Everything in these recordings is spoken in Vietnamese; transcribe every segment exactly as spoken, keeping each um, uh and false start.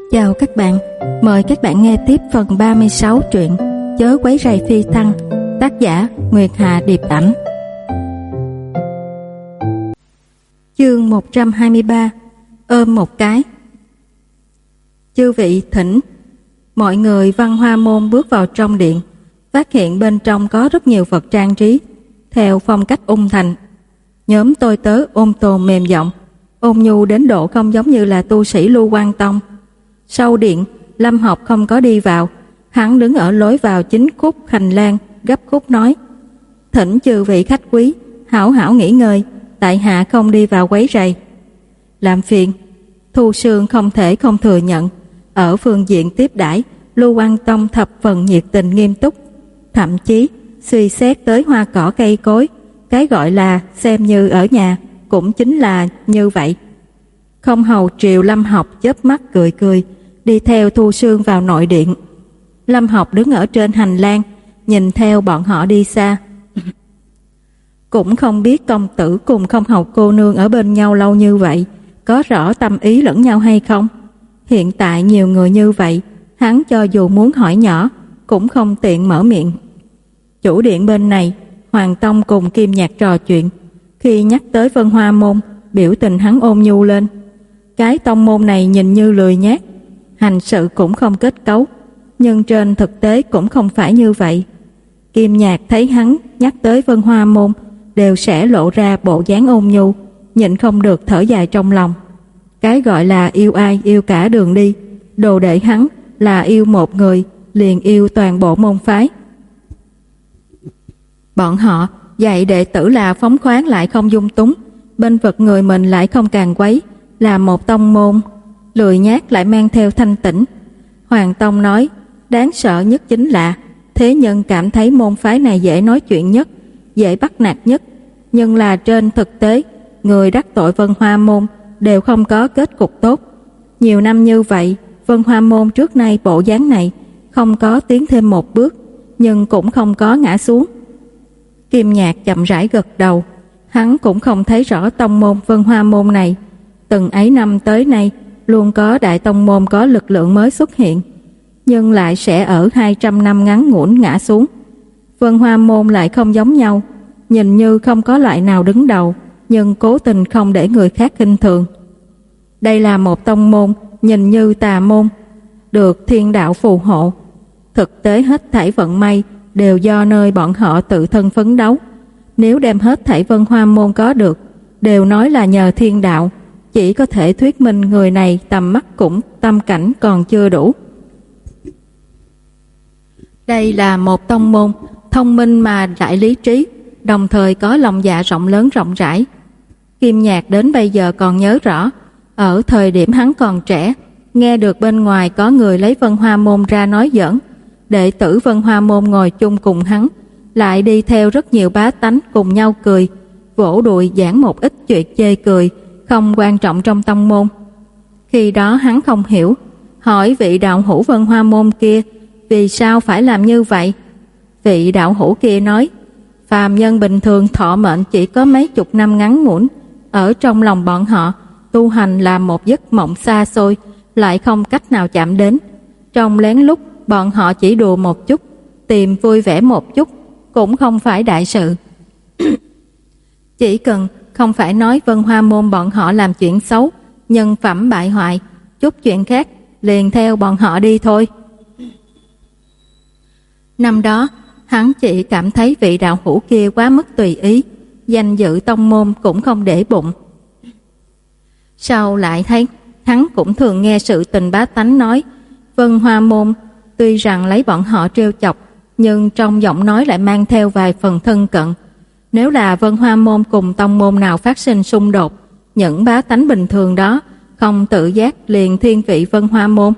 Chào các bạn, mời các bạn nghe tiếp phần ba mươi sáu truyện Chớ quấy rầy phi thăng, tác giả Nguyệt Hà Điệp Ảnh. Chương một trăm hai mươi ba. Ôm một cái. Chư vị thỉnh. Mọi người Văn Hoa Môn bước vào trong điện, phát hiện bên trong có rất nhiều vật trang trí theo phong cách ung thành. Nhóm tôi tớ ôm tồn mềm giọng, ôn nhu đến độ không giống như là tu sĩ Lưu Quang Tông. Sau điện, Lâm Học không có đi vào, hắn đứng ở lối vào chính khúc hành lang, gấp khúc nói: "Thỉnh chư vị khách quý hảo hảo nghỉ ngơi, tại hạ không đi vào quấy rầy." Làm phiền. Thu Sương không thể không thừa nhận, ở phương diện tiếp đãi, Lưu Quang Tông thập phần nhiệt tình nghiêm túc, thậm chí suy xét tới hoa cỏ cây cối, cái gọi là xem như ở nhà cũng chính là như vậy. Không hầu triều Lâm Học chớp mắt cười cười, đi theo Thu Sương vào nội điện. Lâm Học đứng ở trên hành lang, nhìn theo bọn họ đi xa. Cũng không biết công tử cùng không hầu cô nương ở bên nhau lâu như vậy, có rõ tâm ý lẫn nhau hay không? Hiện tại nhiều người như vậy, hắn cho dù muốn hỏi nhỏ, cũng không tiện mở miệng. Chủ điện bên này, Hoàng Tông cùng Kim Nhạc trò chuyện. Khi nhắc tới Vân Hoa Môn, biểu tình hắn ôn nhu lên. Cái tông môn này nhìn như lười nhác, hành sự cũng không kết cấu, nhưng trên thực tế cũng không phải như vậy. Kim Nhạc thấy hắn nhắc tới Vân Hoa Môn, đều sẽ lộ ra bộ dáng ôn nhu, nhịn không được thở dài trong lòng. Cái gọi là yêu ai yêu cả đường đi, đồ đệ hắn là yêu một người, liền yêu toàn bộ môn phái. Bọn họ dạy đệ tử là phóng khoáng lại không dung túng, bên vực người mình lại không càng quấy, là một tông môn lười nhác lại mang theo thanh tĩnh. Hoàng Tông nói, đáng sợ nhất chính là thế nhân cảm thấy môn phái này dễ nói chuyện nhất, dễ bắt nạt nhất, nhưng là trên thực tế, người đắc tội Vân Hoa Môn đều không có kết cục tốt. Nhiều năm như vậy, Vân Hoa Môn trước nay bộ dáng này, không có tiến thêm một bước, nhưng cũng không có ngã xuống. Kim Nhạc chậm rãi gật đầu, hắn cũng không thấy rõ tông môn Vân Hoa Môn này. Từng ấy năm tới nay, luôn có đại tông môn có lực lượng mới xuất hiện, nhưng lại sẽ ở hai trăm năm ngắn ngủn ngã xuống. Vân Hoa Môn lại không giống nhau, nhìn như không có loại nào đứng đầu, nhưng cố tình không để người khác khinh thường. Đây là một tông môn nhìn như tà môn, được thiên đạo phù hộ. Thực tế hết thảy vận may đều do nơi bọn họ tự thân phấn đấu. Nếu đem hết thảy Vân Hoa Môn có được, đều nói là nhờ thiên đạo, chỉ có thể thuyết minh người này tầm mắt cũng tâm cảnh còn chưa đủ. Đây là một tông môn thông minh mà lại lý trí, đồng thời có lòng dạ rộng lớn rộng rãi. Kim Nhạc đến bây giờ còn nhớ rõ, ở thời điểm hắn còn trẻ, nghe được bên ngoài có người lấy Vân Hoa Môn ra nói giỡn, đệ tử Vân Hoa Môn ngồi chung cùng hắn, lại đi theo rất nhiều bá tánh cùng nhau cười, vỗ đùi giảng một ít chuyện chê cười, không quan trọng trong tông môn. Khi đó hắn không hiểu, hỏi vị đạo hữu Vân Hoa Môn kia vì sao phải làm như vậy. Vị đạo hữu kia nói, phàm nhân bình thường thọ mệnh chỉ có mấy chục năm ngắn ngủn, ở trong lòng bọn họ, tu hành là một giấc mộng xa xôi, lại không cách nào chạm đến. Trong lén lút, bọn họ chỉ đùa một chút, tìm vui vẻ một chút, cũng không phải đại sự. Chỉ cần không phải nói Vân Hoa Môn bọn họ làm chuyện xấu, nhân phẩm bại hoại, chút chuyện khác liền theo bọn họ đi thôi. Năm đó, hắn chỉ cảm thấy vị đạo hữu kia quá mức tùy ý, danh dự tông môn cũng không để bụng. Sau lại thấy, hắn cũng thường nghe sự tình bá tánh nói, Vân Hoa Môn tuy rằng lấy bọn họ trêu chọc, nhưng trong giọng nói lại mang theo vài phần thân cận. Nếu là Vân Hoa Môn cùng tông môn nào phát sinh xung đột, những bá tánh bình thường đó không tự giác liền thiên vị Vân Hoa Môn.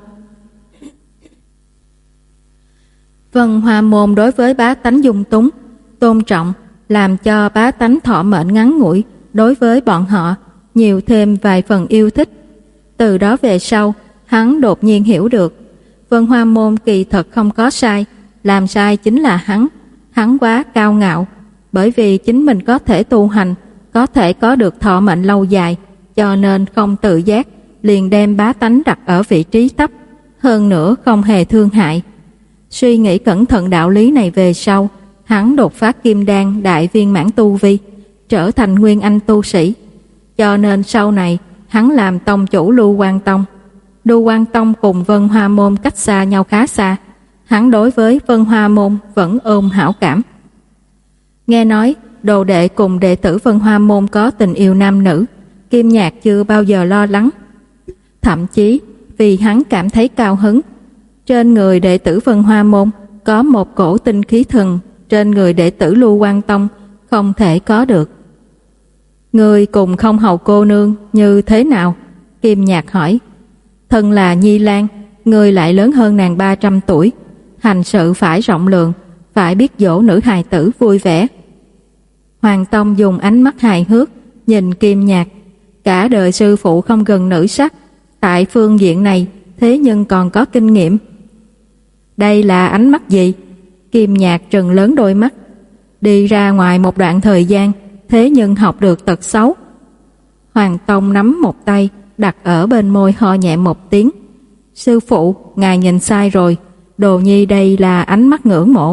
Vân Hoa Môn đối với bá tánh dung túng, tôn trọng, làm cho bá tánh thọ mệnh ngắn ngủi, đối với bọn họ nhiều thêm vài phần yêu thích. Từ đó về sau, hắn đột nhiên hiểu được, Vân Hoa Môn kỳ thật không có sai, làm sai chính là hắn. Hắn quá cao ngạo, bởi vì chính mình có thể tu hành, có thể có được thọ mệnh lâu dài, cho nên không tự giác liền đem bá tánh đặt ở vị trí thấp. hơn nữa không hề thương hại. Suy nghĩ cẩn thận đạo lý này về sau, hắn đột phá kim đan đại viên mãn tu vi, trở thành nguyên anh tu sĩ. Cho nên sau này hắn làm tông chủ Lưu Quang Tông. Lưu Quang Tông cùng Vân Hoa Môn cách xa nhau khá xa, hắn đối với Vân Hoa Môn vẫn ôm hảo cảm. Nghe nói đồ đệ cùng đệ tử Vân Hoa Môn có tình yêu nam nữ, Kim Nhạc chưa bao giờ lo lắng. Thậm chí vì hắn cảm thấy cao hứng, trên người đệ tử Vân Hoa Môn có một cổ tinh khí thần trên người đệ tử Lưu Quang Tông không thể có được. Người cùng Không Hầu cô nương như thế nào? Kim Nhạc hỏi. Thân là Nhi Lan, người lại lớn hơn nàng ba trăm tuổi, hành sự phải rộng lượng, phải biết dỗ nữ hài tử vui vẻ. Hoàng Tông dùng ánh mắt hài hước nhìn Kim Nhạc. Cả đời sư phụ không gần nữ sắc, tại phương diện này thế nhưng còn có kinh nghiệm. Đây là ánh mắt gì? Kim Nhạc trừng lớn đôi mắt. Đi ra ngoài một đoạn thời gian, thế nhưng học được tật xấu. Hoàng Tông nắm một tay đặt ở bên môi, ho nhẹ một tiếng. Sư phụ, ngài nhìn sai rồi, Đồ Nhi đây là ánh mắt ngưỡng mộ.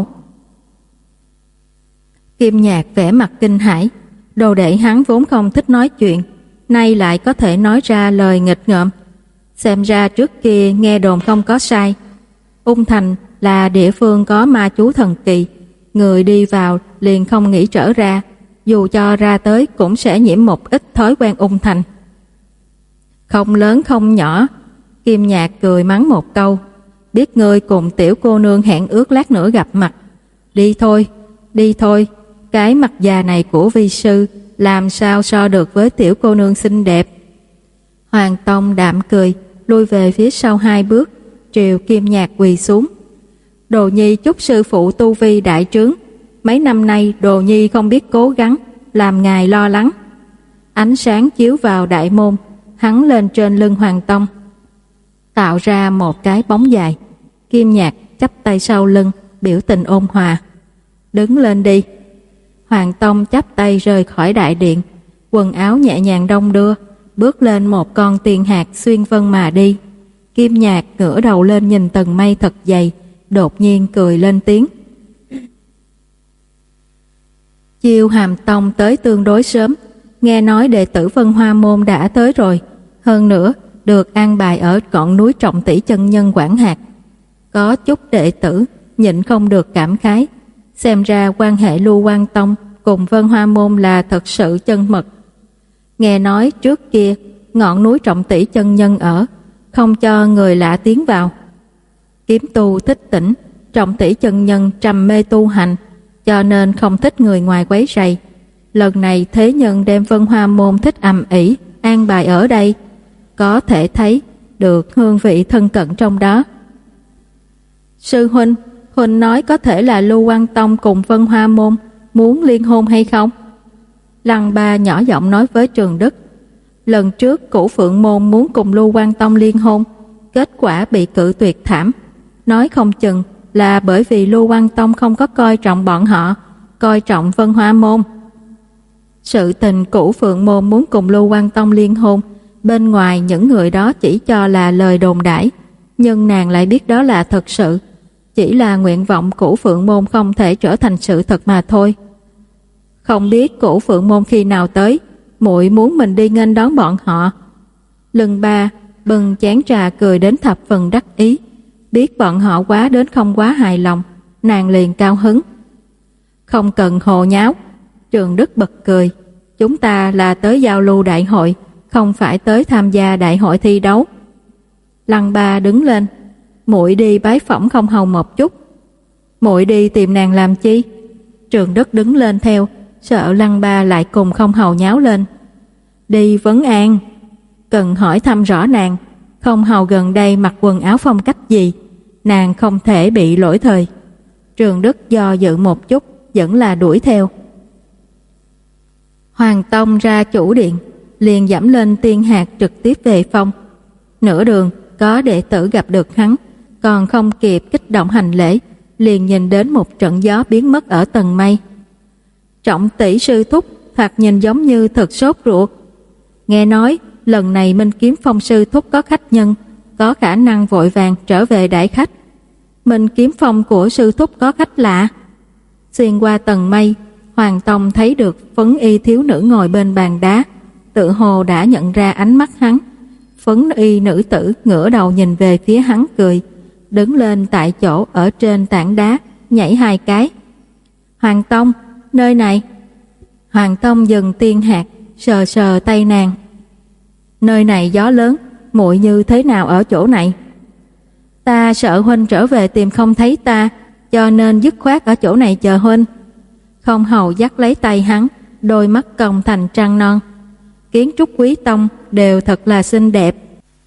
Kim Nhạc vẻ mặt kinh hãi. Đồ đệ hắn vốn không thích nói chuyện, nay lại có thể nói ra lời nghịch ngợm. Xem ra trước kia nghe đồn không có sai. Ung Thành là địa phương có ma chú thần kỳ, người đi vào liền không nghĩ trở ra, dù cho ra tới cũng sẽ nhiễm một ít thói quen Ung Thành. Không lớn không nhỏ. Kim Nhạc cười mắng một câu. Biết ngươi cùng tiểu cô nương hẹn ước lát nữa gặp mặt. Đi thôi, đi thôi. Cái mặt già này của vi sư làm sao so được với tiểu cô nương xinh đẹp. Hoàng Tông đạm cười, lui về phía sau hai bước, triều Kim Nhạc quỳ xuống. Đồ Nhi chúc sư phụ tu vi đại trướng. Mấy năm nay Đồ Nhi không biết cố gắng, làm ngài lo lắng. Ánh sáng chiếu vào đại môn, hắn lên trên lưng Hoàng Tông, tạo ra một cái bóng dài. Kim Nhạc chắp tay sau lưng, biểu tình ôn hòa. Đứng lên đi. Hoàng Tông chắp tay rời khỏi đại điện, quần áo nhẹ nhàng đong đưa, bước lên một con tiền hạt xuyên vân mà đi. Kim Nhạc ngửa đầu lên nhìn tầng mây thật dày, đột nhiên cười lên tiếng. Chiêu Hàm Tông tới tương đối sớm, nghe nói đệ tử Vân Hoa Môn đã tới rồi, hơn nữa được an bài ở ngọn núi Trọng Tỷ chân nhân quản hạt. Có chút đệ tử nhịn không được cảm khái, xem ra quan hệ Lưu Quang Tông cùng Vân Hoa Môn là thật sự chân mật. Nghe nói trước kia ngọn núi Trọng Tỷ chân nhân ở, không cho người lạ tiến vào. Kiếm tu thích tĩnh, Trọng Tỷ chân nhân trầm mê tu hành, cho nên không thích người ngoài quấy rầy. Lần này thế nhân đem Vân Hoa Môn thích ầm ĩ an bài ở đây, có thể thấy được hương vị thân cận trong đó. Sư huynh, huynh nói có thể là Lưu Quang Tông cùng Vân Hoa Môn muốn liên hôn hay không? Lăng Ba nhỏ giọng nói với Trường Đức. Lần trước Cửu Phượng Môn muốn cùng Lưu Quang Tông liên hôn, kết quả bị cự tuyệt thảm. Nói không chừng là bởi vì Lưu Quang Tông không có coi trọng bọn họ, coi trọng Vân Hoa Môn. Sự tình Cửu Phượng Môn muốn cùng Lưu Quang Tông liên hôn, bên ngoài những người đó chỉ cho là lời đồn đãi, nhưng nàng lại biết đó là thật sự, chỉ là nguyện vọng Cửu Phượng Môn không thể trở thành sự thật mà thôi. Không biết Cửu Phượng Môn khi nào tới, muội muốn mình đi nghênh đón bọn họ. Lưng Ba bưng chén trà cười đến thập phần đắc ý, biết bọn họ quá đến không quá hài lòng, nàng liền cao hứng. Không cần hồ nháo. Trường Đức bật cười. Chúng ta là tới giao lưu đại hội, không phải tới tham gia đại hội thi đấu. Lăng Ba đứng lên. Muội đi bái phỏng Không Hầu một chút. Muội đi tìm nàng làm chi? Trường Đức đứng lên theo, sợ Lăng Ba lại cùng Không Hầu nháo lên. Đi vấn an, cần hỏi thăm rõ nàng, Không Hầu gần đây mặc quần áo phong cách gì, nàng không thể bị lỗi thời. Trường Đức do dự một chút, vẫn là đuổi theo. Hoàng Tông ra chủ điện, liền dẫm lên tiên hạt trực tiếp về phong. Nửa đường có đệ tử gặp được hắn, còn không kịp kích động hành lễ, liền nhìn đến một trận gió biến mất ở tầng mây. Trọng Tỷ sư thúc thoạt nhìn giống như thật sốt ruột. Nghe nói lần này Minh Kiếm Phong sư thúc có khách nhân, có khả năng vội vàng trở về đãi khách. Mình kiếm phong của sư thúc có khách lạ. Xuyên qua tầng mây, Hoàng Tông thấy được phấn y thiếu nữ ngồi bên bàn đá, tự hồ đã nhận ra ánh mắt hắn. Phấn y nữ tử ngửa đầu nhìn về phía hắn cười, đứng lên tại chỗ ở trên tảng đá, nhảy hai cái. Hoàng Tông, nơi này. Hoàng Tông dừng tiên hạt, sờ sờ tay nàng. Nơi này gió lớn, muội như thế nào ở chỗ này? Ta sợ huynh trở về tìm không thấy ta, cho nên dứt khoát ở chỗ này chờ huynh. Không hầu dắt lấy tay hắn, đôi mắt cong thành trăng non. Kiến trúc Quý Tông đều thật là xinh đẹp.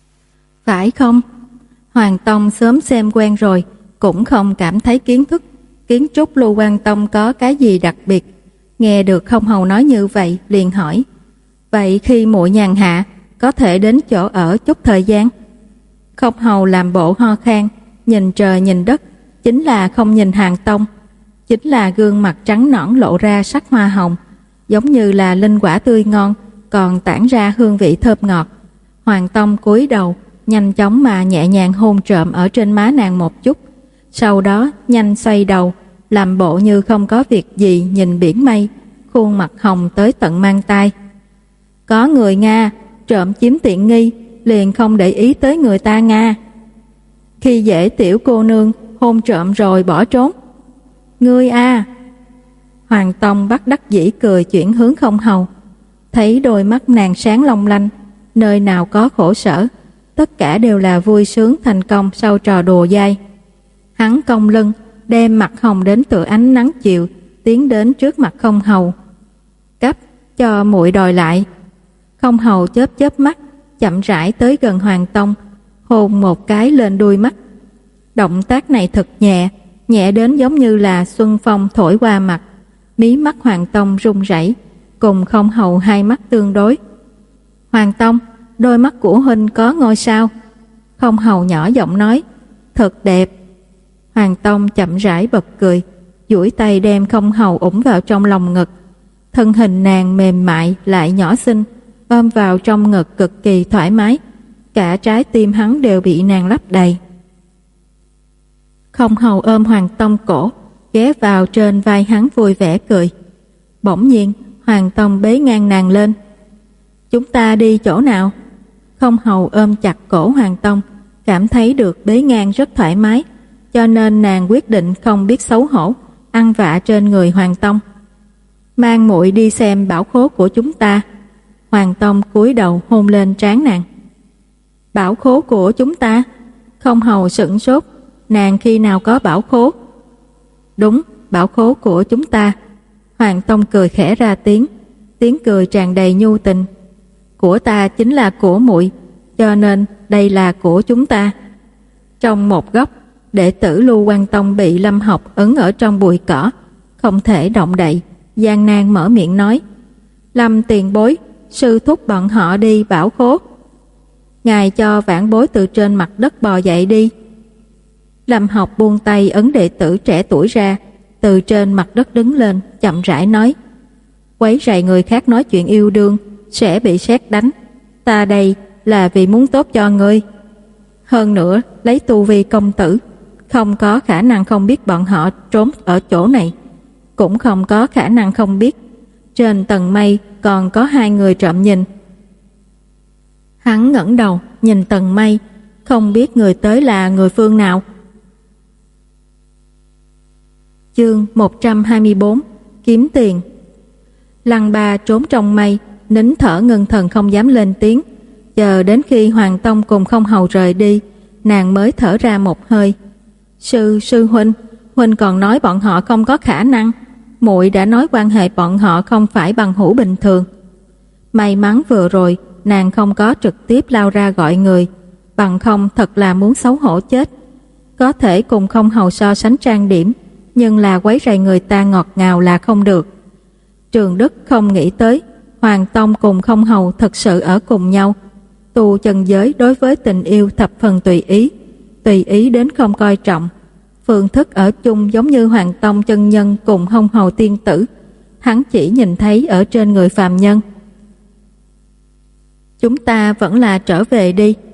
Phải không? Hoàng Tông sớm xem quen rồi, cũng không cảm thấy kiến thức kiến trúc Lưu Quan Tông có cái gì đặc biệt. Nghe được không hầu nói như vậy, liền hỏi: vậy khi muội nhàn hạ, có thể đến chỗ ở chút thời gian? Không hầu làm bộ ho khan, nhìn trời nhìn đất, chính là không nhìn Hoàng Tông, chính là gương mặt trắng nõn lộ ra sắc hoa hồng, giống như là linh quả tươi ngon, còn tản ra hương vị thơm ngọt. Hoàng Tông cúi đầu, nhanh chóng mà nhẹ nhàng hôn trộm ở trên má nàng một chút, sau đó nhanh xoay đầu, làm bộ như không có việc gì nhìn biển mây, khuôn mặt hồng tới tận mang tai. Có người Nga trộm chiếm tiện nghi, liền không để ý tới người ta Nga. Khi dễ tiểu cô nương, hôn trộm rồi bỏ trốn. Ngươi a. Hoàng Tông bắt đắc dĩ cười chuyển hướng không hầu, thấy đôi mắt nàng sáng long lanh, nơi nào có khổ sở, tất cả đều là vui sướng thành công sau trò đùa dai. Hắn cong lưng, đem mặt hồng đến tựa ánh nắng chiều, tiến đến trước mặt không hầu. Cấp, cho muội đòi lại. Không hầu chớp chớp mắt, chậm rãi tới gần Hoàng Tông, hôn một cái lên đuôi mắt. Động tác này thật nhẹ, nhẹ đến giống như là xuân phong thổi qua mặt. Mí mắt Hoàng Tông run rẩy, cùng không hầu hai mắt tương đối. Hoàng Tông, đôi mắt của huynh có ngôi sao? Không hầu nhỏ giọng nói, thật đẹp. Hoàng Tông chậm rãi bật cười, duỗi tay đem không hầu ủng vào trong lòng ngực. Thân hình nàng mềm mại lại nhỏ xinh, ôm vào trong ngực cực kỳ thoải mái, cả trái tim hắn đều bị nàng lấp đầy. Không hầu ôm Hoàng Tông cổ, ghé vào trên vai hắn vui vẻ cười. Bỗng nhiên Hoàng Tông bế ngang nàng lên. Chúng ta đi chỗ nào? Không hầu ôm chặt cổ Hoàng Tông, cảm thấy được bế ngang rất thoải mái, cho nên nàng quyết định không biết xấu hổ, ăn vạ trên người Hoàng Tông. Mang muội đi xem bảo khố của chúng ta. Hoàng Tông cúi đầu hôn lên trán nàng. Bảo khố của chúng ta? Không hầu sửng sốt, nàng khi nào có bảo khố? Đúng, bảo khố của chúng ta. Hoàng Tông cười khẽ ra tiếng, tiếng cười tràn đầy nhu tình. Của ta chính là của muội, cho nên đây là của chúng ta. Trong một góc, đệ tử Lưu Quan Tông bị Lâm Học ấn ở trong bụi cỏ, không thể động đậy, gian nan mở miệng nói: Lâm tiền bối, sư thúc bọn họ đi bảo khố. Ngài cho vãn bối từ trên mặt đất bò dậy đi. Lâm Học buông tay ấn đệ tử trẻ tuổi ra, từ trên mặt đất đứng lên, chậm rãi nói: Quấy rầy người khác nói chuyện yêu đương sẽ bị sét đánh. Ta đây là vì muốn tốt cho ngươi. Hơn nữa, lấy tu vi công tử, không có khả năng không biết bọn họ trốn ở chỗ này, cũng không có khả năng không biết trên tầng mây còn có hai người trộm nhìn. Hắn ngẩng đầu nhìn tầng mây, không biết người tới là người phương nào. Chương một trăm hai mươi bốn, kiếm tiền. Lăng Ba trốn trong mây, nín thở ngưng thần không dám lên tiếng, chờ đến khi Hoàng Tông cùng không hầu rời đi, nàng mới thở ra một hơi. Sư, sư huynh, huynh còn nói bọn họ không có khả năng. Muội đã nói quan hệ bọn họ không phải bằng hữu bình thường. May mắn vừa rồi nàng không có trực tiếp lao ra gọi người, bằng không thật là muốn xấu hổ chết. Có thể cùng không hầu so sánh trang điểm, nhưng là quấy rầy người ta ngọt ngào là không được. Trường Đức không nghĩ tới Hoàng Tông cùng không hầu thật sự ở cùng nhau. Tu chân giới đối với tình yêu thập phần tùy ý, tùy ý đến không coi trọng. Phương thức ở chung giống như Hoàng Tông chân nhân cùng Hông Hầu tiên tử, hắn chỉ nhìn thấy ở trên người phàm nhân. Chúng ta vẫn là trở về đi.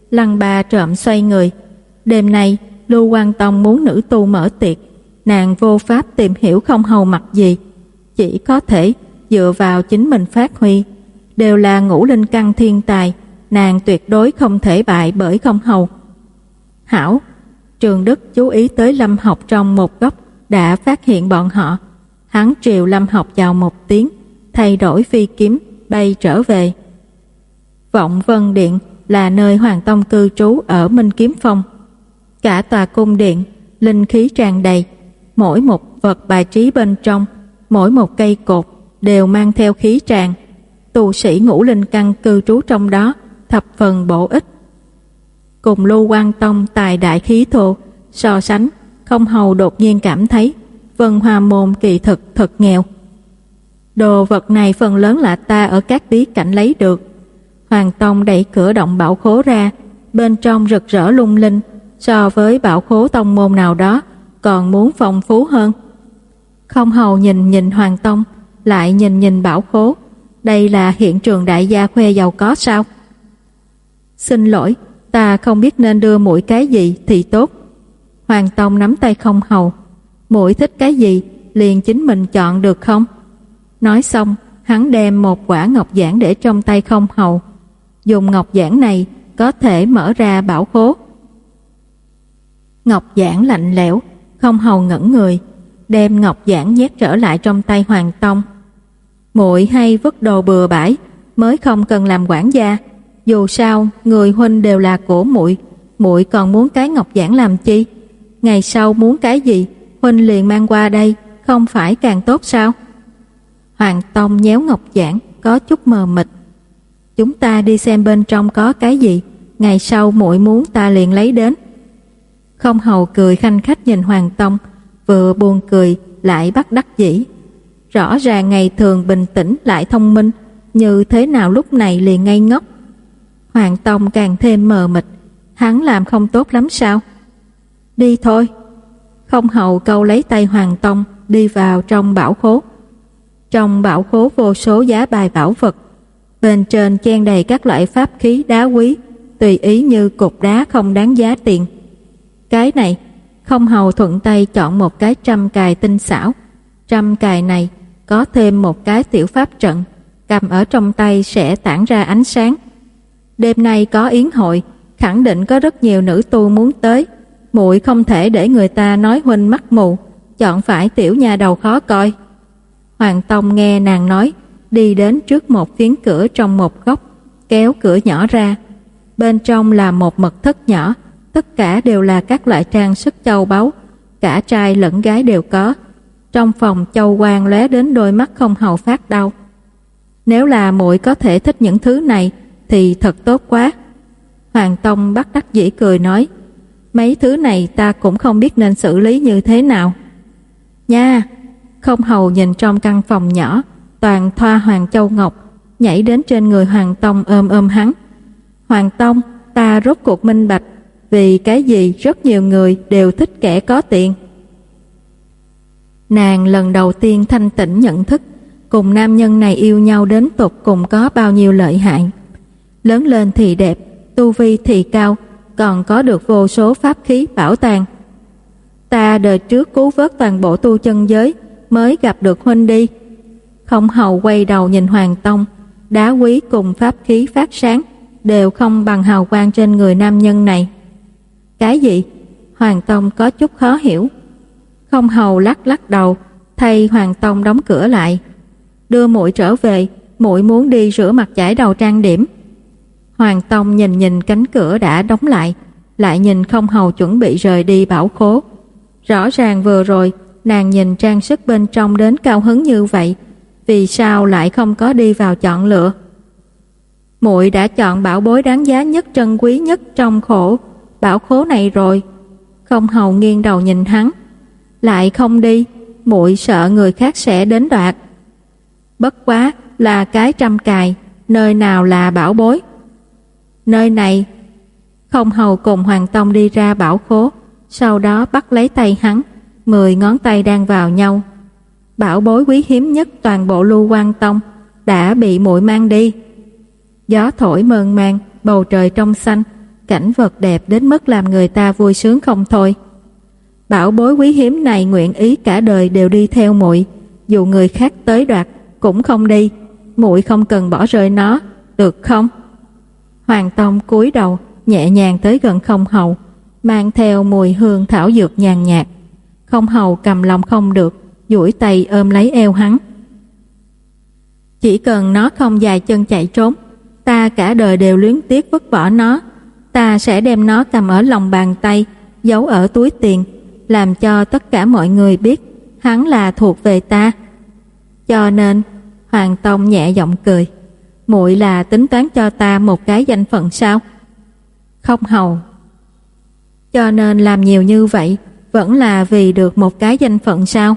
Lăng Ba trộm xoay người. Đêm nay Lưu Quang Tông muốn nữ tu mở tiệc, nàng vô pháp tìm hiểu Không Hầu mặc gì, chỉ có thể dựa vào chính mình phát huy. Đều là ngũ linh căn thiên tài, nàng tuyệt đối không thể bại bởi Không Hầu. Hảo. Trường Đức chú ý tới Lâm Học trong một góc đã phát hiện bọn họ. Hắn triều Lâm Học chào một tiếng, thay đổi phi kiếm bay trở về. Vọng Vân Điện là nơi Hoàng Tông cư trú ở Minh Kiếm Phong. Cả tòa cung điện linh khí tràn đầy, mỗi một vật bài trí bên trong, mỗi một cây cột đều mang theo khí tràn. Tu sĩ ngũ linh căn cư trú trong đó thập phần bổ ích. Cùng Lưu Quang Tông tài đại khí thô so sánh, Không Hầu đột nhiên cảm thấy Vân Hoa Môn kỳ thực thật nghèo. Đồ vật này phần lớn là ta ở các bí cảnh lấy được. Hoàng Tông đẩy cửa động bảo khố ra, bên trong rực rỡ lung linh, so với bảo khố tông môn nào đó còn muốn phong phú hơn. Không Hầu nhìn nhìn Hoàng Tông, lại nhìn nhìn bảo khố. Đây là hiện trường đại gia khoe giàu có sao? Xin lỗi, ta không biết nên đưa muội cái gì thì tốt. Hoàng Tông nắm tay Không Hầu. Muội thích cái gì liền chính mình chọn được không? Nói xong, hắn đem một quả ngọc giản để trong tay Không Hầu. Dùng ngọc giản này có thể mở ra bảo khố. Ngọc giản lạnh lẽo, Không Hầu ngẩn người, đem ngọc giản nhét trở lại trong tay Hoàng Tông. Muội hay vứt đồ bừa bãi, mới không cần làm quản gia. Dù sao, người huynh đều là của muội, muội còn muốn cái ngọc giản làm chi? Ngày sau muốn cái gì, huynh liền mang qua đây, không phải càng tốt sao? Hoàng Tông nhéo ngọc giản, có chút mờ mịt. Chúng ta đi xem bên trong có cái gì, ngày sau muội muốn ta liền lấy đến. Không Hầu cười khanh khách nhìn Hoàng Tông, vừa buồn cười lại bắt đắc dĩ. Rõ ràng ngày thường bình tĩnh lại thông minh, như thế nào lúc này liền ngây ngốc. Hoàng Tông càng thêm mờ mịt, hắn làm không tốt lắm sao? Đi thôi. Không Hầu câu lấy tay Hoàng Tông, đi vào trong bảo khố. Trong bảo khố vô số giá bài bảo vật, bên trên chen đầy các loại pháp khí đá quý, tùy ý như cục đá không đáng giá tiền. Cái này, Không Hầu thuận tay chọn một cái trăm cài tinh xảo. Trăm cài này có thêm một cái tiểu pháp trận, cầm ở trong tay sẽ tản ra ánh sáng. Đêm nay có yến hội, khẳng định có rất nhiều nữ tu muốn tới. Muội không thể để người ta nói huynh mắt mù, chọn phải tiểu nha đầu khó coi. Hoàng Tông nghe nàng nói, đi đến trước một phiến cửa trong một góc, kéo cửa nhỏ ra. Bên trong là một mật thất nhỏ, tất cả đều là các loại trang sức châu báu, cả trai lẫn gái đều có. Trong phòng châu quang lóe đến đôi mắt Không Hầu phát đau. Nếu là muội có thể thích những thứ này thì thật tốt quá. Hoàng Tông bắt đắc dĩ cười nói, mấy thứ này ta cũng không biết nên xử lý như thế nào. Nha! Không Hầu nhìn trong căn phòng nhỏ, toàn thoa hoàng châu ngọc, nhảy đến trên người Hoàng Tông ôm ôm hắn. Hoàng Tông, ta rốt cuộc minh bạch, vì cái gì rất nhiều người đều thích kẻ có tiền. Nàng lần đầu tiên thanh tỉnh nhận thức, cùng nam nhân này yêu nhau đến tột cùng có bao nhiêu lợi hại. Lớn lên thì đẹp, tu vi thì cao, còn có được vô số pháp khí bảo tàng. Ta đời trước cứu vớt toàn bộ tu chân giới mới gặp được huynh đi. Không Hầu quay đầu nhìn Hoàng Tông, đá quý cùng pháp khí phát sáng đều không bằng hào quang trên người nam nhân này. Cái gì? Hoàng Tông có chút khó hiểu. Không Hầu lắc lắc đầu, thay Hoàng Tông đóng cửa lại. Đưa muội trở về, muội muốn đi rửa mặt chải đầu trang điểm. Hoàng Tông nhìn nhìn cánh cửa đã đóng lại, lại nhìn Không Hầu chuẩn bị rời đi bảo khố. Rõ ràng vừa rồi nàng nhìn trang sức bên trong đến cao hứng như vậy, vì sao lại không có đi vào chọn lựa? Muội đã chọn bảo bối đáng giá nhất, trân quý nhất trong khổ bảo khố này rồi. Không Hầu nghiêng đầu nhìn hắn, lại không đi, muội sợ người khác sẽ đến đoạt. Bất quá là cái trăm cài, nơi nào là bảo bối? Nơi này. Không Hầu cùng Hoàng Tông đi ra bảo khố, sau đó bắt lấy tay hắn, mười ngón tay đang vào nhau. Bảo bối quý hiếm nhất toàn bộ Lưu Quang Tông đã bị muội mang đi. Gió thổi mơn man, bầu trời trong xanh, cảnh vật đẹp đến mức làm người ta vui sướng không thôi. Bảo bối quý hiếm này nguyện ý cả đời đều đi theo muội, dù người khác tới đoạt cũng không đi, muội không cần bỏ rơi nó, được không? Hoàng Tông cúi đầu nhẹ nhàng tới gần Không Hầu, mang theo mùi hương thảo dược nhàn nhạt. Không Hầu cầm lòng không được, duỗi tay ôm lấy eo hắn. Chỉ cần nó không dài chân chạy trốn, ta cả đời đều luyến tiếc vứt bỏ nó. Ta sẽ đem nó cầm ở lòng bàn tay, giấu ở túi tiền, làm cho tất cả mọi người biết hắn là thuộc về ta. Cho nên, Hoàng Tông nhẹ giọng cười, muội là tính toán cho ta một cái danh phận sao? Không Hầu. Cho nên làm nhiều như vậy vẫn là vì được một cái danh phận sao?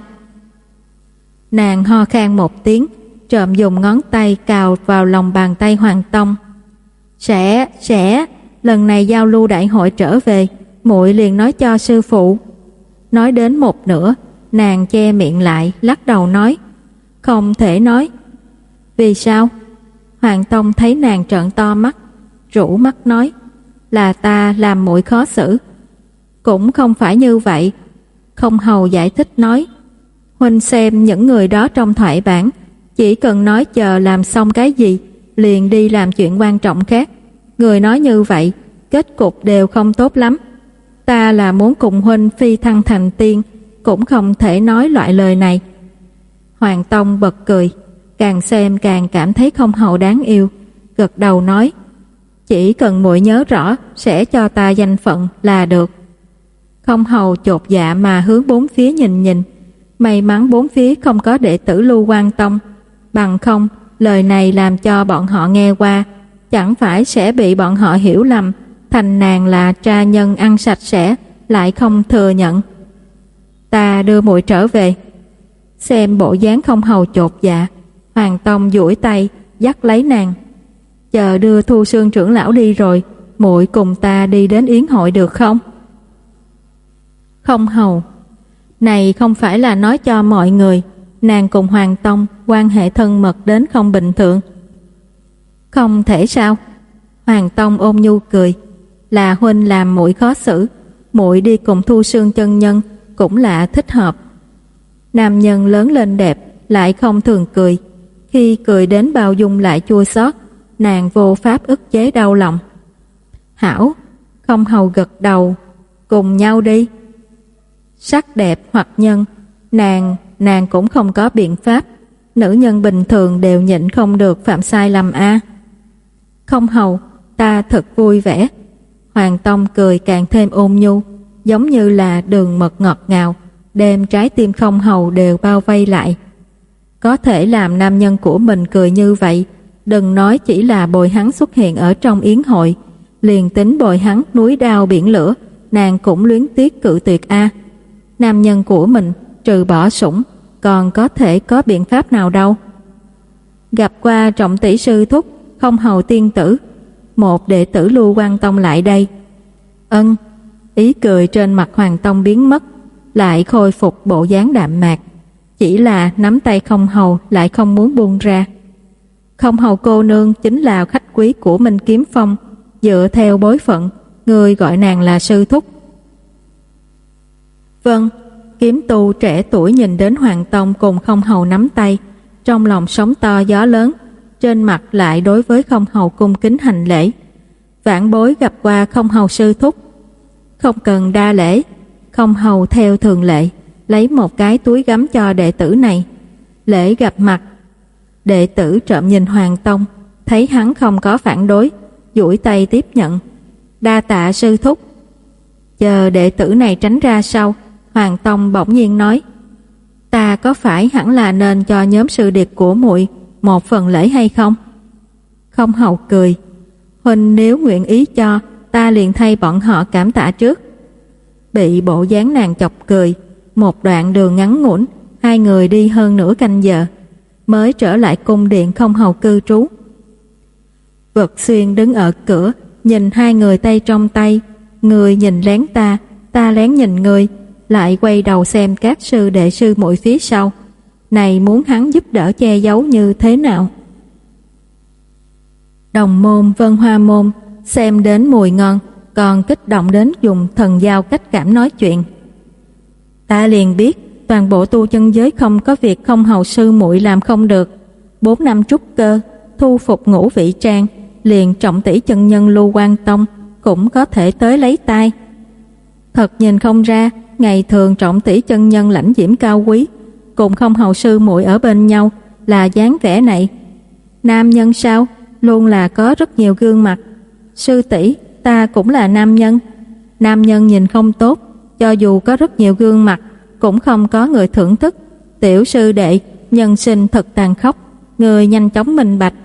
Nàng ho khan một tiếng, trộm dùng ngón tay cào vào lòng bàn tay Hoàng Tông. Sẽ, sẽ, lần này giao lưu đại hội trở về, muội liền nói cho sư phụ. Nói đến một nửa, nàng che miệng lại, lắc đầu nói, không thể nói. Vì sao? Hoàng Tông thấy nàng trợn to mắt, rũ mắt nói, là ta làm muội khó xử. Cũng không phải như vậy. Không Hầu giải thích nói, huynh xem những người đó trong thoại bản, chỉ cần nói chờ làm xong cái gì, liền đi làm chuyện quan trọng khác. Người nói như vậy, kết cục đều không tốt lắm. Ta là muốn cùng huynh phi thăng thành tiên, cũng không thể nói loại lời này. Hoàng Tông bật cười, càng xem càng cảm thấy Không Hầu đáng yêu, gật đầu nói, chỉ cần muội nhớ rõ sẽ cho ta danh phận là được. Không Hầu chột dạ mà hướng bốn phía nhìn nhìn, may mắn bốn phía không có đệ tử Lưu Quan Tông, bằng không lời này làm cho bọn họ nghe qua, chẳng phải sẽ bị bọn họ hiểu lầm thành nàng là tra nhân ăn sạch sẽ, lại không thừa nhận. Ta đưa muội trở về. Xem bộ dáng Không Hầu chột dạ, Hoàng Tông duỗi tay dắt lấy nàng, chờ đưa Thu Sương trưởng lão đi rồi, muội cùng ta đi đến yến hội được không? Không Hầu. Này không phải là nói cho mọi người nàng cùng Hoàng Tông quan hệ thân mật đến không bình thường. Không thể sao? Hoàng Tông ôn nhu cười, là huynh làm muội khó xử, muội đi cùng Thu Sương chân nhân cũng là thích hợp. Nam nhân lớn lên đẹp lại không thường cười, khi cười đến bao dung lại chua xót, nàng vô pháp ức chế đau lòng. Hảo. Không Hầu gật đầu, cùng nhau đi. Sắc đẹp hoặc nhân, nàng nàng cũng không có biện pháp, nữ nhân bình thường đều nhịn không được phạm sai lầm a. Không Hầu, ta thật vui vẻ. Hoàng Tông cười càng thêm ôn nhu, giống như là đường mật ngọt ngào, đem trái tim Không Hầu đều bao vây lại. Có thể làm nam nhân của mình cười như vậy, đừng nói chỉ là bồi hắn xuất hiện ở trong yến hội, liền tính bồi hắn núi đao biển lửa, nàng cũng luyến tiếc cự tuyệt a. Nam nhân của mình trừ bỏ sủng còn có thể có biện pháp nào đâu. Gặp qua Trọng tỷ sư thúc, Không Hầu tiên tử, một đệ tử Lưu Quan Tông lại đây. Ân. Ý cười trên mặt Hoàng Tông biến mất, lại khôi phục bộ dáng đạm mạc, chỉ là nắm tay Không Hầu lại không muốn buông ra. Không Hầu cô nương chính là khách quý của Minh Kiếm Phong, dựa theo bối phận, người gọi nàng là sư thúc. Vâng. Kiếm tu trẻ tuổi nhìn đến Hoàng Tông cùng Không Hầu nắm tay, trong lòng sóng to gió lớn, trên mặt lại đối với Không Hầu cung kính hành lễ. Vãn bối gặp qua Không Hầu sư thúc. Không cần đa lễ. Không Hầu theo thường lệ lấy một cái túi gấm cho đệ tử này. Lễ gặp mặt. Đệ tử trộm nhìn Hoàng Tông, thấy hắn không có phản đối, duỗi tay tiếp nhận. Đa tạ sư thúc. Chờ đệ tử này tránh ra sau, Hoàng Tông bỗng nhiên nói, ta có phải hẳn là nên cho nhóm sư điệt của muội một phần lễ hay không? Không Hầu cười, huynh nếu nguyện ý cho, ta liền thay bọn họ cảm tạ trước. Bị bộ dáng nàng chọc cười, một đoạn đường ngắn ngủn, hai người đi hơn nửa canh giờ mới trở lại cung điện Không Hầu cư trú. Vật Xuyên đứng ở cửa, nhìn hai người tay trong tay, người nhìn lén ta, ta lén nhìn người, lại quay đầu xem các sư đệ sư muội phía sau, này muốn hắn giúp đỡ che giấu như thế nào. Đồng môn Vân Hoa môn xem đến mùi ngon, còn kích động đến dùng thần giao cách cảm nói chuyện. Ta liền biết toàn bộ tu chân giới không có việc không hầu sư muội làm không được. Bốn năm trúc cơ, thu phục ngũ vị trang, liền trọng tỷ chân nhân Lưu Quan Tông cũng có thể tới lấy tay. Thật nhìn không ra, ngày thường trọng tỷ chân nhân lãnh diễm cao quý, cùng không hầu sư muội ở bên nhau là dáng vẻ này. Nam nhân sao? Luôn là có rất nhiều gương mặt. Sư tỷ, ta cũng là nam nhân. Nam nhân nhìn không tốt, cho dù có rất nhiều gương mặt, cũng không có người thưởng thức. Tiểu sư đệ, nhân sinh thật tàn khốc, người nhanh chóng minh bạch.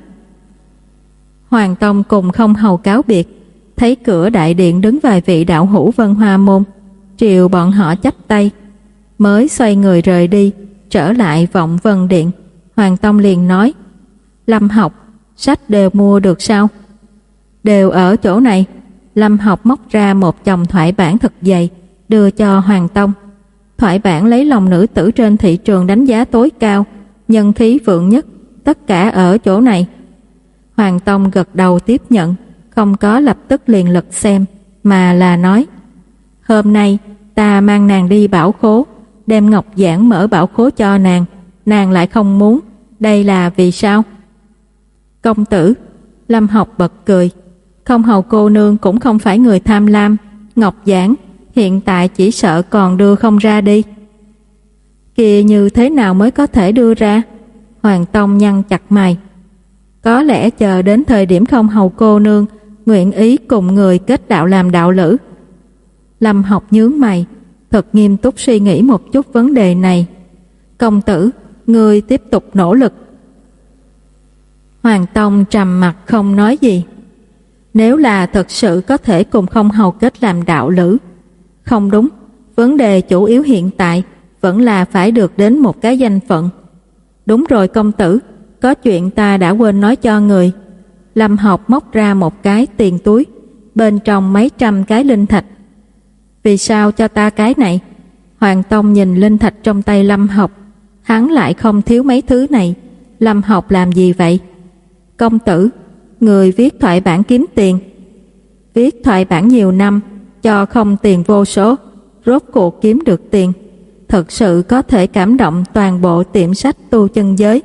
Hoàng Tông cùng không hầu cáo biệt, thấy cửa đại điện đứng vài vị đạo hữu Vân Hoa môn, triều bọn họ chắp tay, mới xoay người rời đi, trở lại Vọng Vân điện. Hoàng Tông liền nói: Lâm Học, sách đều mua được sao? Đều ở chỗ này. Lâm Học móc ra một chồng thoại bản thật dày, đưa cho Hoàng Tông. Thoại bản lấy lòng nữ tử trên thị trường đánh giá tối cao, nhân khí vượng nhất, tất cả ở chỗ này. Hoàng Tông gật đầu tiếp nhận, không có lập tức liền lật xem, mà là nói: Hôm nay ta mang nàng đi bảo khố, đem ngọc giản mở bảo khố cho nàng, nàng lại không muốn, đây là vì sao? Công tử, Lâm Học bật cười, không hầu cô nương cũng không phải người tham lam, ngọc giản hiện tại chỉ sợ còn đưa không ra đi. Kìa, như thế nào mới có thể đưa ra? Hoàng Tông nhăn chặt mày. Có lẽ chờ đến thời điểm không hầu cô nương nguyện ý cùng người kết đạo làm đạo lữ. Lâm Học nhướng mày, thật nghiêm túc suy nghĩ một chút vấn đề này. Công tử, ngươi tiếp tục nỗ lực. Hoàng Tông trầm mặt không nói gì. Nếu là thật sự có thể cùng không hầu kết làm đạo lữ, không đúng, vấn đề chủ yếu hiện tại vẫn là phải được đến một cái danh phận. Đúng rồi công tử, có chuyện ta đã quên nói cho người. Lâm Học móc ra một cái tiền túi, bên trong mấy trăm cái linh thạch. Vì sao cho ta cái này? Hoàng Tông nhìn linh thạch trong tay Lâm Học, hắn lại không thiếu mấy thứ này. Lâm Học làm gì vậy? Công tử, người viết thoại bản kiếm tiền. Viết thoại bản nhiều năm, cho không tiền vô số, rốt cuộc kiếm được tiền, thật sự có thể cảm động toàn bộ tiệm sách tu chân giới.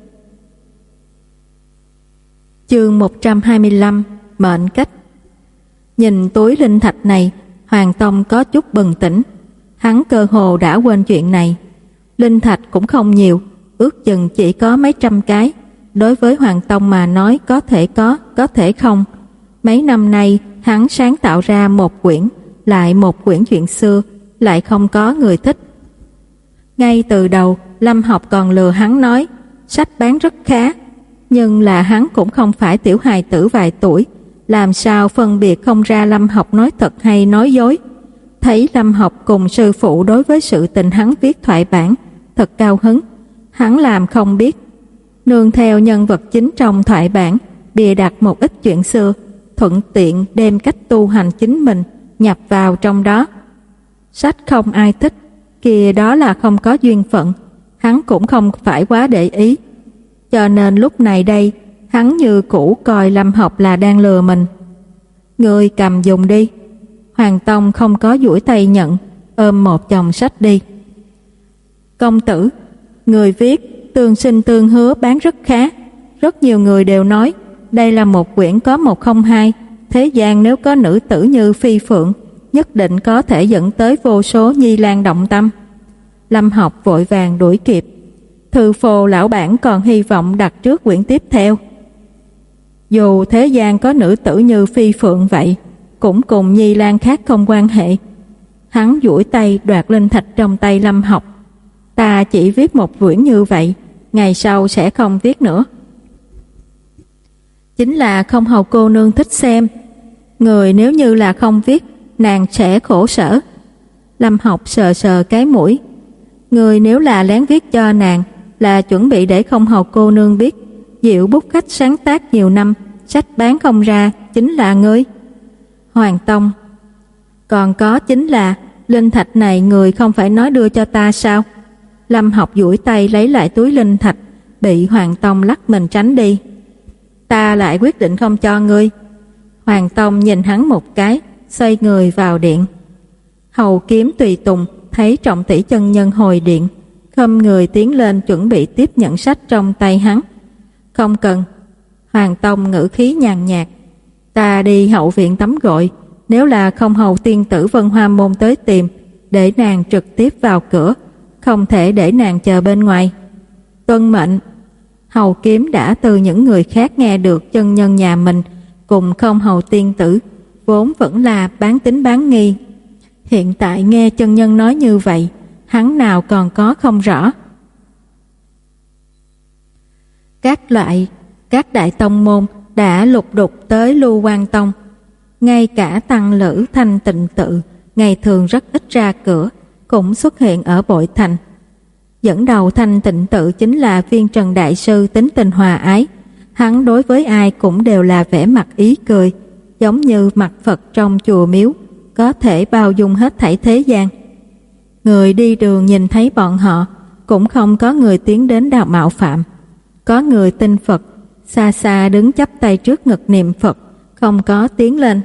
Chương một trăm hai mươi lăm, mệnh cách. Nhìn túi linh thạch này, Hoàng Tông có chút bừng tỉnh. Hắn cơ hồ đã quên chuyện này. Linh thạch cũng không nhiều, ước chừng chỉ có mấy trăm cái. Đối với Hoàng Tông mà nói, có thể có, có thể không. Mấy năm nay hắn sáng tạo ra một quyển lại một quyển chuyện xưa, lại không có người thích. Ngay từ đầu Lâm Học còn lừa hắn nói sách bán rất khá, nhưng là hắn cũng không phải tiểu hài tử vài tuổi, làm sao phân biệt không ra Lâm Học nói thật hay nói dối. Thấy Lâm Học cùng sư phụ đối với sự tình hắn viết thoại bản thật cao hứng, hắn làm không biết, nương theo nhân vật chính trong thoại bản bìa đặt một ít chuyện xưa, thuận tiện đem cách tu hành chính mình nhập vào trong đó. Sách không ai thích, kia đó là không có duyên phận, hắn cũng không phải quá để ý. Cho nên lúc này đây, hắn như cũ coi Lâm Học là đang lừa mình. Người cầm dùng đi. Hoàng Tông không có duỗi tay nhận, ôm một chồng sách đi. Công tử, người viết tương sinh tương hứa bán rất khá, rất nhiều người đều nói đây là một quyển có một không hai, thế gian nếu có nữ tử như Phi Phượng, nhất định có thể dẫn tới vô số nhi lan động tâm. Lâm Học vội vàng đuổi kịp. Thư phô lão bản còn hy vọng đặt trước quyển tiếp theo. Dù thế gian có nữ tử như Phi Phượng vậy, cũng cùng nhi lan khác không quan hệ. Hắn duỗi tay đoạt linh thạch trong tay Lâm Học. Ta chỉ viết một quyển như vậy, ngày sau sẽ không viết nữa. Chính là không hầu cô nương thích xem. Người nếu như là không viết, nàng sẽ khổ sở. Lâm Học sờ sờ cái mũi. Người nếu là lén viết cho nàng, là chuẩn bị để không hầu cô nương biết. Diệu bút khách sáng tác nhiều năm, sách bán không ra, chính là ngươi. Hoàng Tông. Còn có chính là linh thạch này người không phải nói đưa cho ta sao? Lâm Học duỗi tay lấy lại túi linh thạch, bị Hoàng Tông lắc mình tránh đi. Ta lại quyết định không cho ngươi. Hoàng Tông nhìn hắn một cái, xoay người vào điện. Hầu kiếm tùy tùng thấy Trọng Tỷ chân nhân hồi điện, khom người tiến lên chuẩn bị tiếp nhận sách trong tay hắn. Không cần. Hoàng Tông ngữ khí nhàn nhạt. Ta đi hậu viện tắm gội, nếu là không hầu tiên tử Vân Hoa Môn tới tìm, để nàng trực tiếp vào cửa, không thể để nàng chờ bên ngoài. Tuân mệnh. Hầu kiếm đã từ những người khác nghe được chân nhân nhà mình cùng không hầu tiên tử vốn vẫn là bán tín bán nghi. Hiện tại nghe chân nhân nói như vậy, hắn nào còn có không rõ. Các loại, các đại tông môn đã lục đục tới Lưu Quan Tông. Ngay cả tăng lữ Thanh Tịnh Tự ngày thường rất ít ra cửa cũng xuất hiện ở Bội Thành. Dẫn đầu Thanh Tịnh Tự chính là Viên Trần Đại Sư, tính tình hòa ái. Hắn đối với ai cũng đều là vẻ mặt ý cười, giống như mặt Phật trong chùa miếu, có thể bao dung hết thảy thế gian. Người đi đường nhìn thấy bọn họ, cũng không có người tiến đến đạo mạo phạm. Có người tin Phật, xa xa đứng chắp tay trước ngực niệm Phật, không có tiến lên.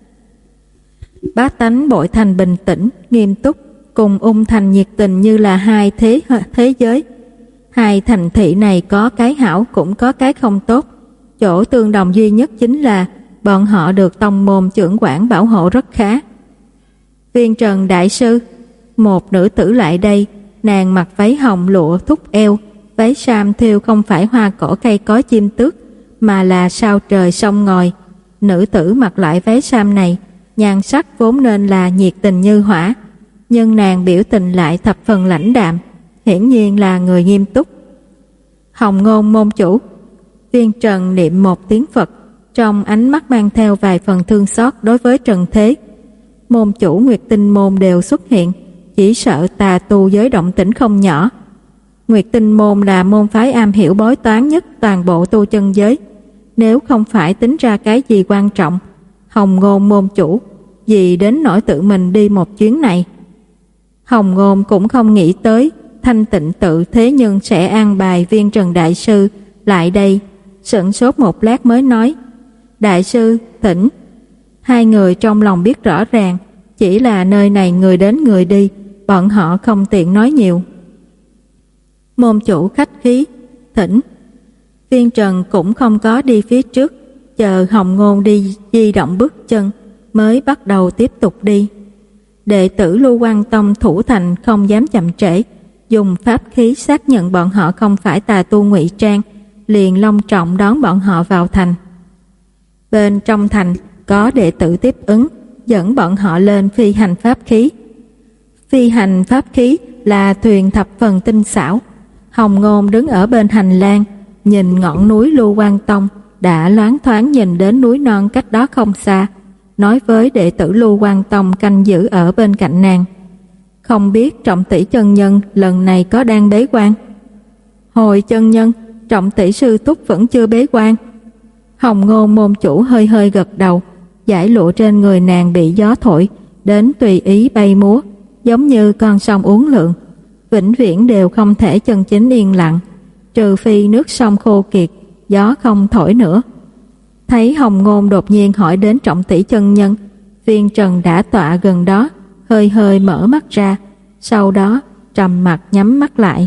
Bá tánh Bội Thành bình tĩnh, nghiêm túc, cùng Ung Thành nhiệt tình như là hai thế thế giới. Hai thành thị này có cái hảo cũng có cái không tốt. Chỗ tương đồng duy nhất chính là bọn họ được tông môn trưởng quản bảo hộ rất khá. Viên Trần Đại Sư, một nữ tử lại đây, nàng mặc váy hồng lụa thúc eo, váy sam thêu không phải hoa cỏ cây cối chim tước, mà là sao trời sông ngòi. Nữ tử mặc lại váy sam này, nhan sắc vốn nên là nhiệt tình như hỏa, nhưng nàng biểu tình lại thập phần lãnh đạm, hiển nhiên là người nghiêm túc. Hồng Ngôn môn chủ. Viên Trần niệm một tiếng Phật, trong ánh mắt mang theo vài phần thương xót đối với trần thế. Môn chủ Nguyệt Tinh môn đều xuất hiện, chỉ sợ tà tu giới động tĩnh không nhỏ. Nguyệt Tinh môn là môn phái am hiểu bói toán nhất toàn bộ tu chân giới. Nếu không phải tính ra cái gì quan trọng, Hồng Ngôn môn chủ gì đến nỗi tự mình đi một chuyến này. Hồng Ngôn cũng không nghĩ tới Thanh Tịnh Tự thế nhưng sẽ an bài Viên Trần Đại Sư lại đây, sửng sốt một lát mới nói: Đại sư, thỉnh. Hai người trong lòng biết rõ ràng, chỉ là nơi này người đến người đi, bọn họ không tiện nói nhiều. Môn chủ khách khí, thỉnh. Viên Trần cũng không có đi phía trước, chờ Hồng Ngôn đi di động bước chân mới bắt đầu tiếp tục đi. Đệ tử Lưu Quan Tông thủ thành không dám chậm trễ, dùng pháp khí xác nhận bọn họ không phải tà tu ngụy trang, liền long trọng đón bọn họ vào thành. Bên trong thành có đệ tử tiếp ứng, dẫn bọn họ lên phi hành pháp khí. Phi hành pháp khí là thuyền thập phần tinh xảo. Hồng Ngôn đứng ở bên hành lang, nhìn ngọn núi Lưu Quan Tông, đã loáng thoáng nhìn đến núi non cách đó không xa, nói với đệ tử Lưu Quan Tông canh giữ ở bên cạnh nàng: Không biết Trọng Tỷ chân nhân lần này có đang bế quan? Hồi chân nhân, Trọng Tỷ sư thúc vẫn chưa bế quan. Hồng Ngôn môn chủ hơi hơi gật đầu, dải lụa trên người nàng bị gió thổi đến tùy ý bay múa, giống như con sông uốn lượn, vĩnh viễn đều không thể chân chính yên lặng, trừ phi nước sông khô kiệt, gió không thổi nữa. Thấy Hồng Ngôn đột nhiên hỏi đến Trọng Tỷ chân nhân, Viên Trần đã tọa gần đó, hơi hơi mở mắt ra, sau đó trầm mặc nhắm mắt lại.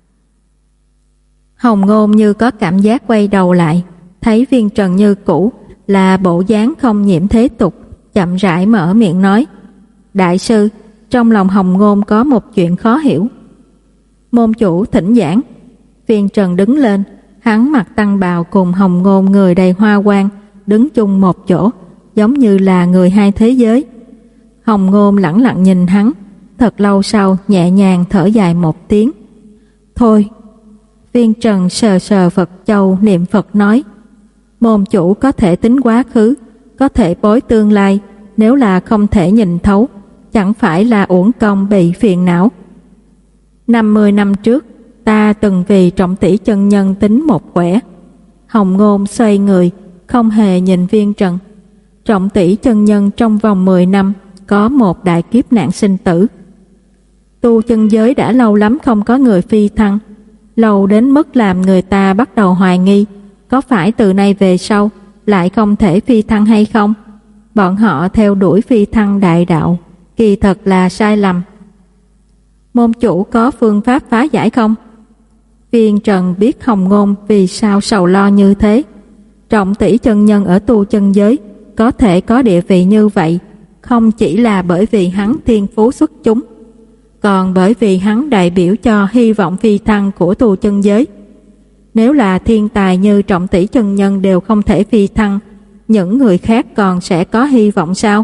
Hồng Ngôn như có cảm giác quay đầu lại, thấy Viên Trần như cũ, là bộ dáng không nhiễm thế tục, chậm rãi mở miệng nói: Đại sư, trong lòng Hồng Ngôn có một chuyện khó hiểu. Môn chủ thỉnh giảng. Viên Trần đứng lên, hắn mặc tăng bào cùng Hồng Ngôn người đầy hoa quang, đứng chung một chỗ, giống như là người hai thế giới. Hồng Ngôn lẳng lặng nhìn hắn, thật lâu sau nhẹ nhàng thở dài một tiếng. Thôi. Viên Trần sờ sờ Phật châu niệm Phật nói: Môn chủ có thể tính quá khứ, có thể bối tương lai, nếu là không thể nhìn thấu, chẳng phải là uổng công bị phiền não. năm mươi năm trước, ta từng vì Trọng Tỷ chân nhân tính một quẻ. Hồng Ngôn xoay người, không hề nhìn Viên Trần. Trọng Tỷ chân nhân trong vòng mười năm có một đại kiếp nạn sinh tử. Tu chân giới đã lâu lắm không có người phi thăng, lâu đến mức làm người ta bắt đầu hoài nghi có phải từ nay về sau lại không thể phi thăng hay không. bọn họ theo đuổi phi thăng đại đạo, kỳ thật là sai lầm. Môn chủ có phương pháp phá giải không? Viên Trần biết Hồng Ngôn vì sao sầu lo như thế. Trọng tỷ chân nhân ở tu chân giới có thể có địa vị như vậy, không chỉ là bởi vì hắn thiên phú xuất chúng, còn bởi vì hắn đại biểu cho hy vọng phi thăng của tu chân giới. Nếu là thiên tài như Trọng tỷ chân nhân đều không thể phi thăng, những người khác còn sẽ có hy vọng sao?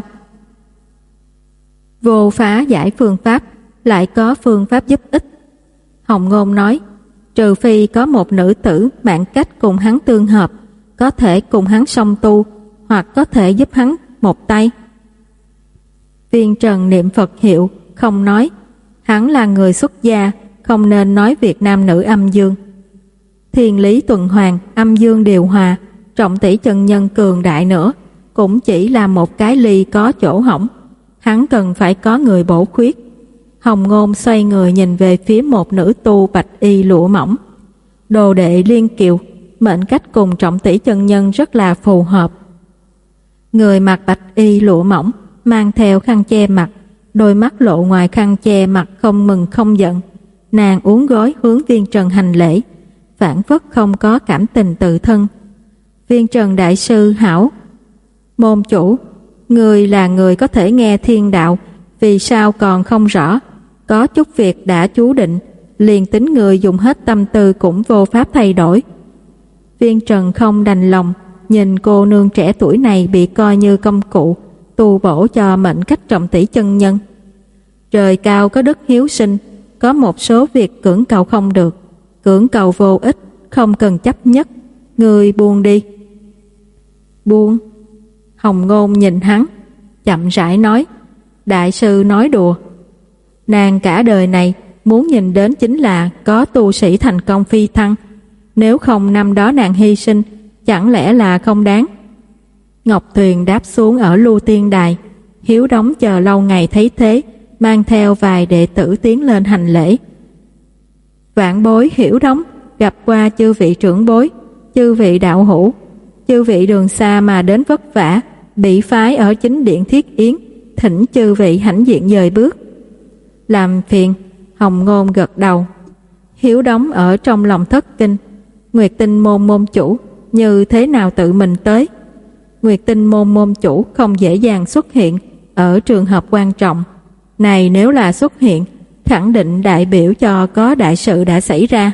Vô phá giải phương pháp, lại có phương pháp giúp ích. Hồng Ngôn nói, trừ phi có một nữ tử mạng cách cùng hắn tương hợp, có thể cùng hắn song tu, hoặc có thể giúp hắn một tay. Viên Trần niệm Phật hiệu, không nói. Hắn là người xuất gia, không nên nói việc nam nữ âm dương. Thiên lý tuần hoàn, âm dương điều hòa, Trọng tỷ chân nhân cường đại nữa, cũng chỉ là một cái ly có chỗ hỏng. Hắn cần phải có người bổ khuyết. Hồng Ngôn xoay người nhìn về phía một nữ tu bạch y lụa mỏng. Đồ đệ Liên Kiều, mệnh cách cùng Trọng tỷ chân nhân rất là phù hợp. Người mặc bạch y lụa mỏng, mang theo khăn che mặt, đôi mắt lộ ngoài khăn che mặt không mừng không giận. Nàng uốn gối hướng Viên Trần hành lễ, phản phất không có cảm tình tự thân. Viên Trần đại sư hảo. Môn chủ, người là người có thể nghe thiên đạo, vì sao còn không rõ? Có chút việc đã chú định, liền tính người dùng hết tâm tư cũng vô pháp thay đổi. Viên Trần không đành lòng, nhìn cô nương trẻ tuổi này bị coi như công cụ, tu bổ cho mệnh cách Trọng tỷ chân nhân. Trời cao có đức hiếu sinh, có một số việc cưỡng cầu không được, cưỡng cầu vô ích, không cần chấp nhất, người buông đi. Buông? Hồng Ngôn nhìn hắn, chậm rãi nói, đại sư nói đùa. Nàng cả đời này muốn nhìn đến chính là có tu sĩ thành công phi thăng, nếu không năm đó nàng hy sinh, chẳng lẽ là không đáng. Ngọc Thuyền đáp xuống ở Lưu Tiên Đài, Hiếu Đống chờ lâu ngày thấy thế, mang theo vài đệ tử tiến lên hành lễ. Vạn bối Hiếu Đống gặp qua chư vị trưởng bối, chư vị đạo hữu, chư vị đường xa mà đến vất vả, bị phái ở chính điện Thiết Yến, thỉnh chư vị hãnh diện dời bước. Làm phiền. Hồng Ngôn gật đầu. Hiếu Đống ở trong lòng thất kinh, Nguyệt Tinh môn môn chủ như thế nào tự mình tới? Nguyệt Tinh môn môn chủ không dễ dàng xuất hiện ở trường hợp quan trọng này, nếu là xuất hiện khẳng định đại biểu cho có đại sự đã xảy ra.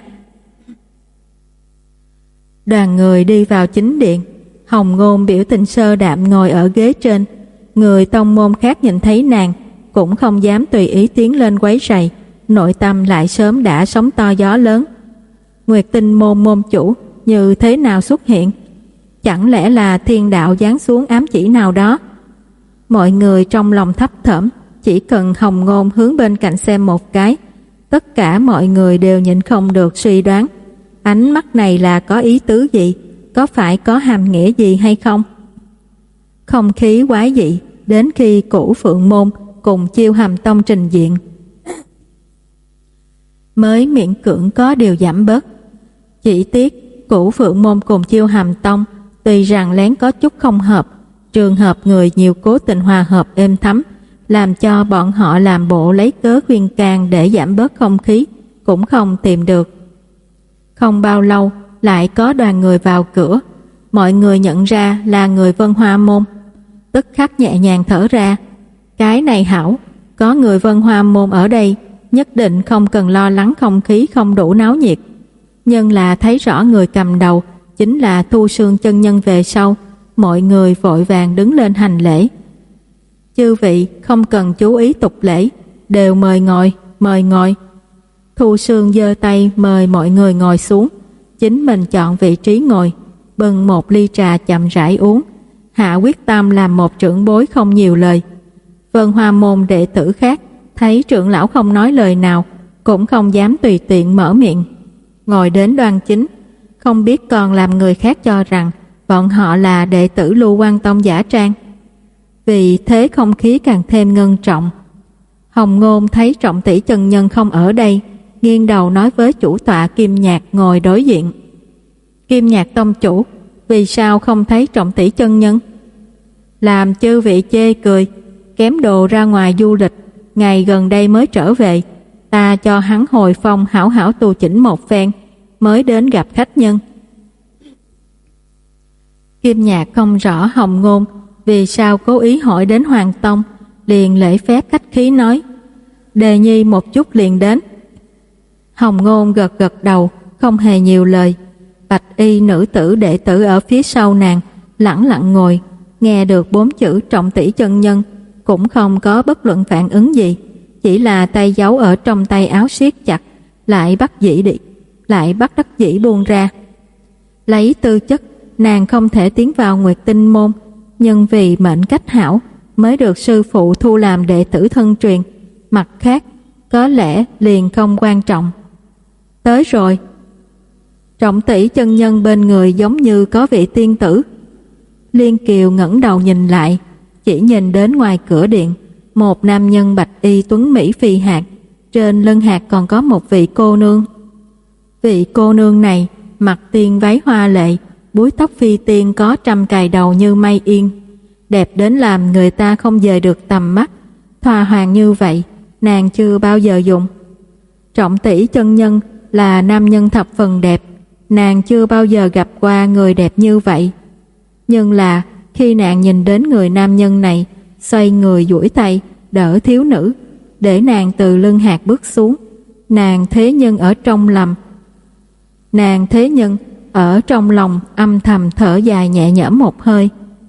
Đoàn người đi vào chính điện, Hồng Ngôn biểu tình sơ đạm ngồi ở ghế trên. Người tông môn khác nhìn thấy nàng cũng không dám tùy ý tiến lên quấy rầy, nội tâm lại sớm đã sóng to gió lớn. Nguyệt Tinh môn môn chủ như thế nào xuất hiện? Chẳng lẽ là thiên đạo giáng xuống ám chỉ nào đó? Mọi người trong lòng thấp thởm, chỉ cần Hồng Ngôn hướng bên cạnh xem một cái, tất cả mọi người đều nhịn không được suy đoán, ánh mắt này là có ý tứ gì, có phải có hàm nghĩa gì hay không? Không khí quái dị đến khi Cửu Phượng môn cùng Chiêu Hàm tông trình diện mới miễn cưỡng có điều giảm bớt. Chỉ tiếc Cửu Phượng môn cùng Chiêu Hàm tông tuy rằng lén có chút không hợp, trường hợp người nhiều cố tình hòa hợp êm thấm, làm cho bọn họ làm bộ lấy cớ khuyên can để giảm bớt không khí cũng không tìm được. Không bao lâu lại có đoàn người vào cửa, mọi người nhận ra là người Vân Hoa môn, tức khắc nhẹ nhàng thở ra. Cái này hảo, có người Vân Hoa môn ở đây, nhất định không cần lo lắng không khí không đủ náo nhiệt. Nhưng là thấy rõ người cầm đầu chính là Thu Sương chân nhân về sau, mọi người vội vàng đứng lên hành lễ. Chư vị không cần chú ý tục lễ, đều mời ngồi, mời ngồi. Thu Sương giơ tay mời mọi người ngồi xuống, chính mình chọn vị trí ngồi, bưng một ly trà chậm rãi uống, hạ quyết tâm làm một trưởng bối không nhiều lời. Vân Hoa môn đệ tử khác thấy trưởng lão không nói lời nào, cũng không dám tùy tiện mở miệng, ngồi đến đoan chính, không biết còn làm người khác cho rằng bọn họ là đệ tử Lưu Quan Tông giả trang. Vì thế không khí càng thêm ngưng trọng. Hồng Ngôn thấy Trọng tỷ chân nhân không ở đây, nghiêng đầu nói với chủ tọa Kim Nhạc ngồi đối diện. Kim Nhạc tông chủ, vì sao không thấy Trọng tỷ chân nhân? làm chư vị chê cười, kém đồ ra ngoài du lịch, ngày gần đây mới trở về, ta cho hắn hồi phong hảo hảo tu chỉnh một phen, mới đến gặp khách nhân. Kim Nhạc không rõ Hồng Ngôn vì sao cố ý hỏi đến Hoàng Tông, liền lễ phép khách khí nói, đề nhi một chút liền đến. Hồng Ngôn gật gật đầu, không hề nhiều lời. Bạch y nữ tử đệ tử ở phía sau nàng lẳng lặng ngồi, nghe được bốn chữ Trọng tỷ chân nhân, cũng không có bất luận phản ứng gì, chỉ là tay giấu ở trong tay áo siết chặt, lại bắt dĩ đi, lại bắt đắc dĩ buông ra. Lấy tư chất, nàng không thể tiến vào Nguyệt Tinh môn, nhưng vì mệnh cách hảo mới được sư phụ thu làm đệ tử thân truyền. Mặt khác, có lẽ liền không quan trọng. Tới rồi. Trọng tỷ chân nhân bên người giống như có vị tiên tử. Liên Kiều ngẩng đầu nhìn lại, chỉ nhìn đến ngoài cửa điện, một nam nhân bạch y tuấn mỹ phi hạt, trên lưng hạt còn có một vị cô nương. Vị cô nương này mặc tiên váy hoa lệ, búi tóc phi tiên có trăm cài đầu như mây yên, đẹp đến làm người ta không dời được tầm mắt. Thoa hoàng như vậy, nàng chưa bao giờ dùng. Trọng tỷ chân nhân là nam nhân thập phần đẹp, nàng chưa bao giờ gặp qua người đẹp như vậy. Nhưng là khi nàng nhìn đến người nam nhân này, xoay người duỗi tay đỡ thiếu nữ, để nàng từ lưng hạt bước xuống, nàng thế nhân ở trong lòng nàng thế nhân ở trong lòng âm thầm thở dài nhẹ nhõm một hơi.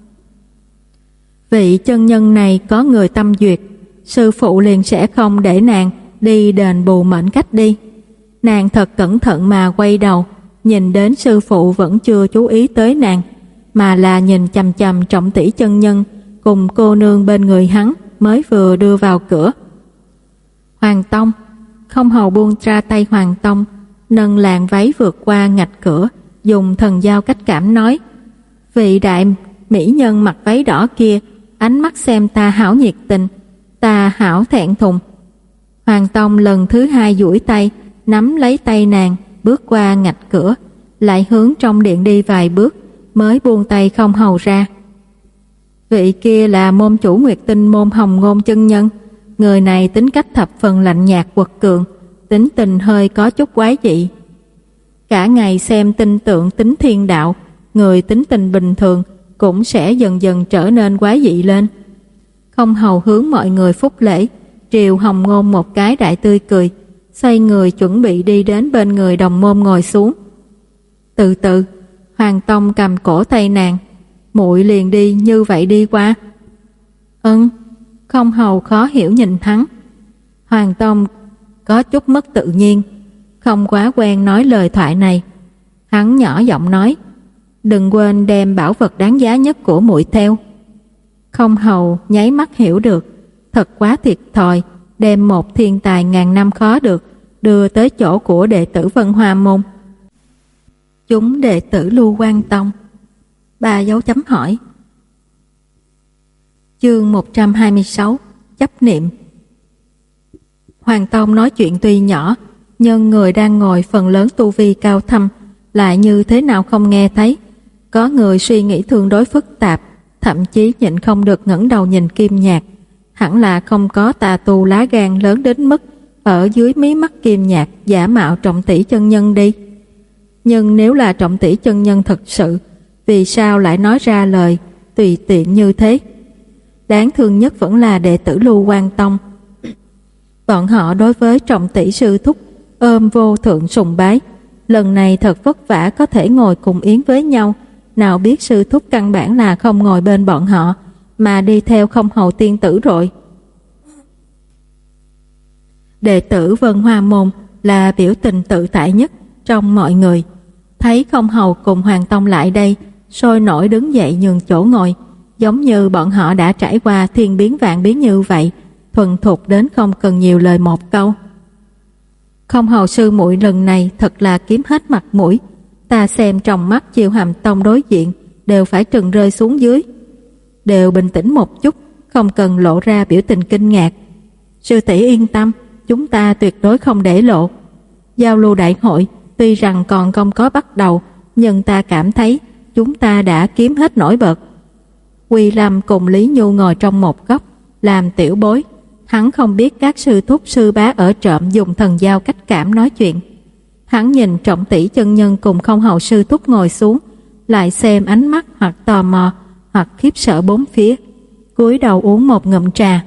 Vị chân nhân này có người tâm duyệt, sư phụ liền sẽ không để nàng đi đền bù mệnh cách đi. Nàng thật cẩn thận mà quay đầu, nhìn đến sư phụ vẫn chưa chú ý tới nàng, mà là nhìn chằm chằm Trọng tỷ chân nhân cùng cô nương bên người hắn mới vừa đưa vào cửa. Hoàng Tông. Không hầu buông ra tay Hoàng Tông, nâng làn váy vượt qua ngạch cửa, dùng thần giao cách cảm nói, vị đại mỹ nhân mặc váy đỏ kia, ánh mắt xem ta hảo nhiệt tình, ta hảo thẹn thùng. Hoàng Tông lần thứ hai duỗi tay nắm lấy tay nàng, bước qua ngạch cửa, lại hướng trong điện đi vài bước, mới buông tay không hầu ra. Vị kia là môn chủ Nguyệt Tinh môn Hồng Ngôn chân nhân, người này tính cách thập phần lạnh nhạt quật cường, tính tình hơi có chút quái dị. Cả ngày xem tinh tượng tính thiên đạo, người tính tình bình thường cũng sẽ dần dần trở nên quái dị lên. Không hầu hướng mọi người phúc lễ, triều Hồng Ngôn một cái đại tươi cười, xoay người chuẩn bị đi đến bên người đồng môn ngồi xuống. Từ từ, Hoàng Tông cầm cổ tay nàng, muội liền đi như vậy đi qua. Ừm. Không hầu khó hiểu nhìn hắn. Hoàng Tông có chút mất tự nhiên, không quá quen nói lời thoại này. Hắn nhỏ giọng nói, đừng quên đem bảo vật đáng giá nhất của muội theo. Không hầu nháy mắt hiểu được, thật quá thiệt thòi, đem một thiên tài ngàn năm khó được đưa tới chỗ của đệ tử Vân Hoa môn. Chúng đệ tử Lưu Quan Tông. Ba dấu chấm hỏi. Chương một trăm hai mươi sáu. Chấp niệm. Hoàng Tông nói chuyện tuy nhỏ, nhưng người đang ngồi phần lớn tu vi cao thâm, lại như thế nào không nghe thấy. Có người suy nghĩ tương đối phức tạp, thậm chí nhịn không được ngẩng đầu nhìn Kim Nhạc. Hẳn là không có tà tu lá gan lớn đến mức ở dưới mí mắt Kim Nhạc giả mạo Trọng tỷ chân nhân đi. Nhưng nếu là Trọng tỷ chân nhân thật sự, vì sao lại nói ra lời tùy tiện như thế? Đáng thương nhất vẫn là đệ tử Lưu Quan Tông. Bọn họ đối với Trọng tỷ sư thúc ôm vô thượng sùng bái, lần này thật vất vả có thể ngồi cùng yến với nhau, nào biết sư thúc căn bản là không ngồi bên bọn họ, mà đi theo Không hầu tiên tử rồi. Đệ tử Vân Hoa môn là biểu tình tự tại nhất trong mọi người, thấy Không hầu cùng Hoàng Tông lại đây, sôi nổi đứng dậy nhường chỗ ngồi, giống như bọn họ đã trải qua thiên biến vạn biến như vậy, thuần thục đến không cần nhiều lời một câu. Không hầu sư muội lần này thật là kiếm hết mặt mũi, ta xem trong mắt Chiêu Hàm Tông đối diện đều phải trừng rơi xuống dưới. Đều bình tĩnh một chút, không cần lộ ra biểu tình kinh ngạc. Sư tỷ yên tâm, chúng ta tuyệt đối không để lộ. Giao lưu đại hội tuy rằng còn không có bắt đầu, nhưng ta cảm thấy chúng ta đã kiếm hết nổi bật. Quy Lâm cùng Lý Nhu ngồi trong một góc làm tiểu bối. Hắn không biết các sư thúc sư bá ở trộm dùng thần giao cách cảm nói chuyện. Hắn nhìn Trọng Tỷ chân nhân cùng Không Hầu sư thúc ngồi xuống, lại xem ánh mắt hoặc tò mò hoặc khiếp sợ bốn phía, cúi đầu uống một ngụm trà.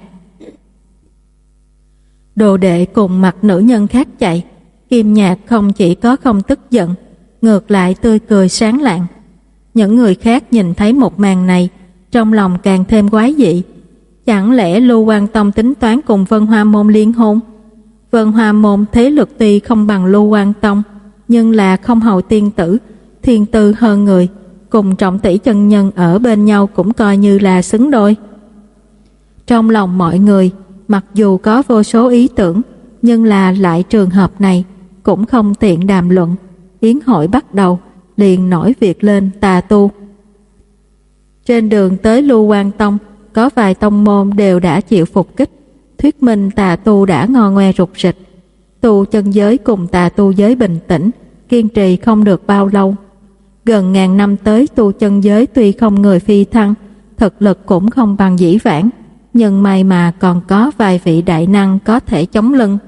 Đồ đệ cùng mặt nữ nhân khác chạy, Kim Nhạc không chỉ có không tức giận, ngược lại tươi cười sáng lạng. Những người khác nhìn thấy một màn này, trong lòng càng thêm quái dị. Chẳng lẽ Lưu Quan Tông tính toán cùng Vân Hoa Môn liên hôn? Vân Hoa Môn thế lực tuy không bằng Lưu Quan Tông, nhưng là Không Hầu tiên tử, thiên tư hơn người, cùng Trọng Tỷ chân nhân ở bên nhau cũng coi như là xứng đôi. Trong lòng mọi người, mặc dù có vô số ý tưởng, nhưng là lại trường hợp này cũng không tiện đàm luận. Yến hội bắt đầu, liền nổi việc lên tà tu. Trên đường tới Lưu Quan Tông, có vài tông môn đều đã chịu phục kích, thuyết minh tà tu đã ngò ngoe rụt rịch. Tu chân giới cùng tà tu giới bình tĩnh, kiên trì không được bao lâu. Gần ngàn năm tới, tu chân giới tuy không người phi thăng, thực lực cũng không bằng dĩ vãng, nhưng may mà còn có vài vị đại năng có thể chống lưng.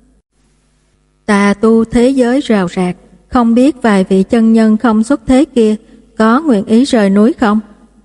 Tà tu thế giới rào rạc, không biết vài vị chân nhân không xuất thế kia có nguyện ý rời núi không?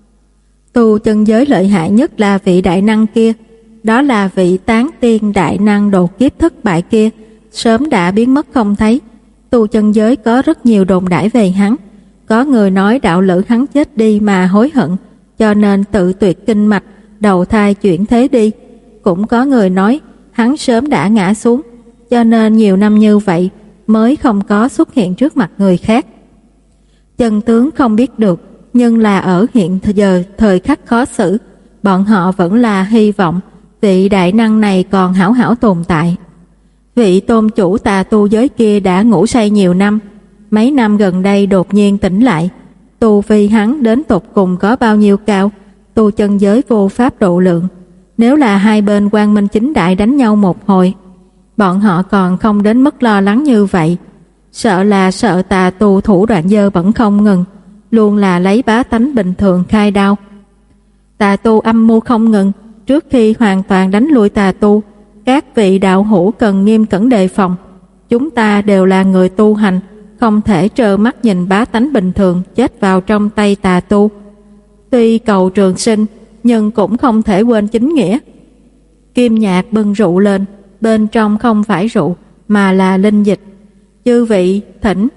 Tu chân giới lợi hại nhất là vị đại năng kia, đó là vị tán tiên đại năng đột kiếp thất bại kia, sớm đã biến mất không thấy. Tu chân giới có rất nhiều đồn đãi về hắn, có người nói đạo lữ hắn chết đi mà hối hận, cho nên tự tuyệt kinh mạch, đầu thai chuyển thế đi. Cũng có người nói hắn sớm đã ngã xuống, cho nên nhiều năm như vậy mới không có xuất hiện trước mặt người khác. Chân tướng không biết được, nhưng là ở hiện giờ thời khắc khó xử, bọn họ vẫn là hy vọng vị đại năng này còn hảo hảo tồn tại. Vị tôn chủ tà tu giới kia đã ngủ say nhiều năm, mấy năm gần đây đột nhiên tỉnh lại. Tu vi hắn đến tột cùng có bao nhiêu cao, tu chân giới vô pháp độ lượng. Nếu là hai bên quang minh chính đại đánh nhau một hồi, bọn họ còn không đến mức lo lắng như vậy. Sợ là sợ tà tu thủ đoạn dơ bẩn không ngừng, luôn là lấy bá tánh bình thường khai đao. Tà tu âm mưu không ngừng, trước khi hoàn toàn đánh lui tà tu, các vị đạo hữu cần nghiêm cẩn đề phòng. Chúng ta đều là người tu hành, không thể trơ mắt nhìn bá tánh bình thường chết vào trong tay tà tu. Tuy cầu trường sinh, nhưng cũng không thể quên chính nghĩa. Kim Nhạc bưng rượu lên, bên trong không phải rượu mà là linh dịch. Chư vị thỉnh.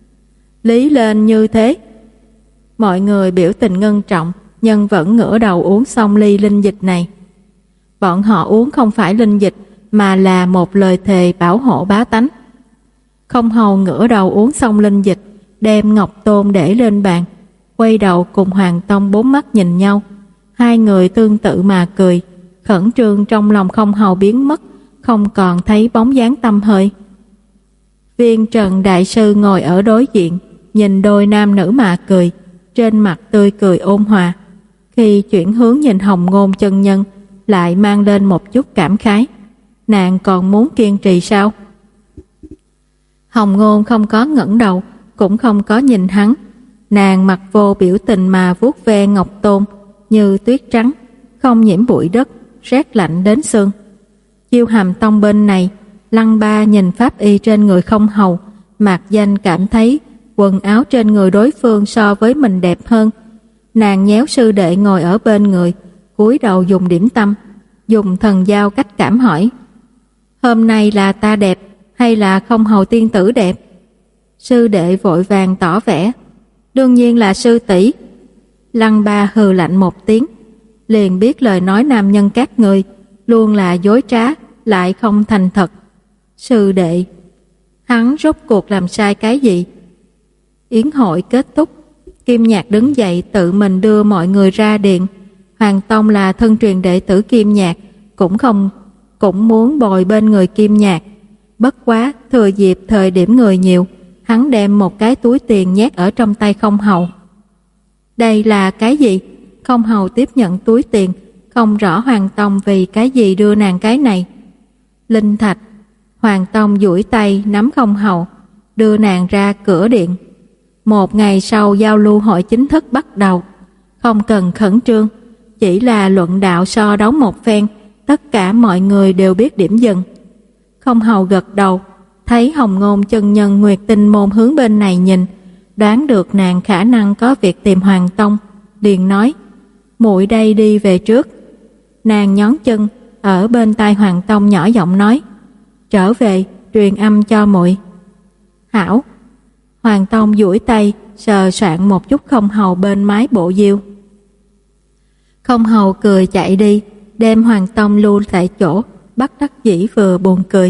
Lý lên như thế. Mọi người biểu tình ngưng trọng, nhưng vẫn ngửa đầu uống xong ly linh dịch này. Bọn họ uống không phải linh dịch, mà là một lời thề bảo hộ bá tánh. Không Hầu ngửa đầu uống xong linh dịch, đem ngọc tôn để lên bàn, quay đầu cùng Hoàng Tông bốn mắt nhìn nhau. Hai người tương tự mà cười, khẩn trương trong lòng Không Hầu biến mất, không còn thấy bóng dáng tăm hơi. Viên Trần Đại Sư ngồi ở đối diện, nhìn đôi nam nữ mà cười, trên mặt tươi cười ôn hòa. Khi chuyển hướng nhìn Hồng Ngôn chân nhân, lại mang lên một chút cảm khái. Nàng còn muốn kiên trì sao? Hồng Ngôn không có ngẩng đầu, cũng không có nhìn hắn. Nàng mặt vô biểu tình mà vuốt ve ngọc tôn, như tuyết trắng, không nhiễm bụi đất, rét lạnh đến xương. Chiêu Hàm Tông bên này, Lăng Ba nhìn pháp y trên người Không Hầu, mạc danh cảm thấy quần áo trên người đối phương so với mình đẹp hơn. Nàng nhéo sư đệ ngồi ở bên người, cúi đầu dùng điểm tâm, dùng thần giao cách cảm hỏi: hôm nay là ta đẹp hay là Không Hầu tiên tử đẹp? Sư đệ vội vàng tỏ vẻ: đương nhiên là sư tỷ. Lăng Ba hừ lạnh một tiếng, liền biết lời nói nam nhân các người luôn là dối trá, lại không thành thật. Sư đệ, hắn rốt cuộc làm sai cái gì? Yến hội kết thúc, Kim Nhạc đứng dậy tự mình đưa mọi người ra điện. Hoàng Tông là thân truyền đệ tử Kim Nhạc, cũng không cũng muốn bồi bên người Kim Nhạc. Bất quá thừa dịp thời điểm người nhiều, hắn đem một cái túi tiền nhét ở trong tay Không Hầu. Đây là cái gì? Không Hầu tiếp nhận túi tiền, không rõ Hoàng Tông vì cái gì đưa nàng cái này. Linh thạch. Hoàng Tông duỗi tay nắm Không Hầu, đưa nàng ra cửa điện. Một ngày sau giao lưu hội chính thức bắt đầu. Không cần khẩn trương, chỉ là luận đạo so đấu một phen, tất cả mọi người đều biết điểm dừng. Không Hầu gật đầu, thấy Hồng Ngôn chân nhân Nguyệt Tinh môn hướng bên này nhìn, đoán được nàng khả năng có việc tìm Hoàng Tông, liền nói: "Muội đây đi về trước." Nàng nhón chân ở bên tai Hoàng Tông nhỏ giọng nói: "Trở về truyền âm cho muội." "Hảo." Hoàng Tông duỗi tay sờ soạn một chút Không Hầu bên mái bộ diêu. Không Hầu cười chạy đi, đem Hoàng Tông lưu tại chỗ, bất đắc dĩ vừa buồn cười.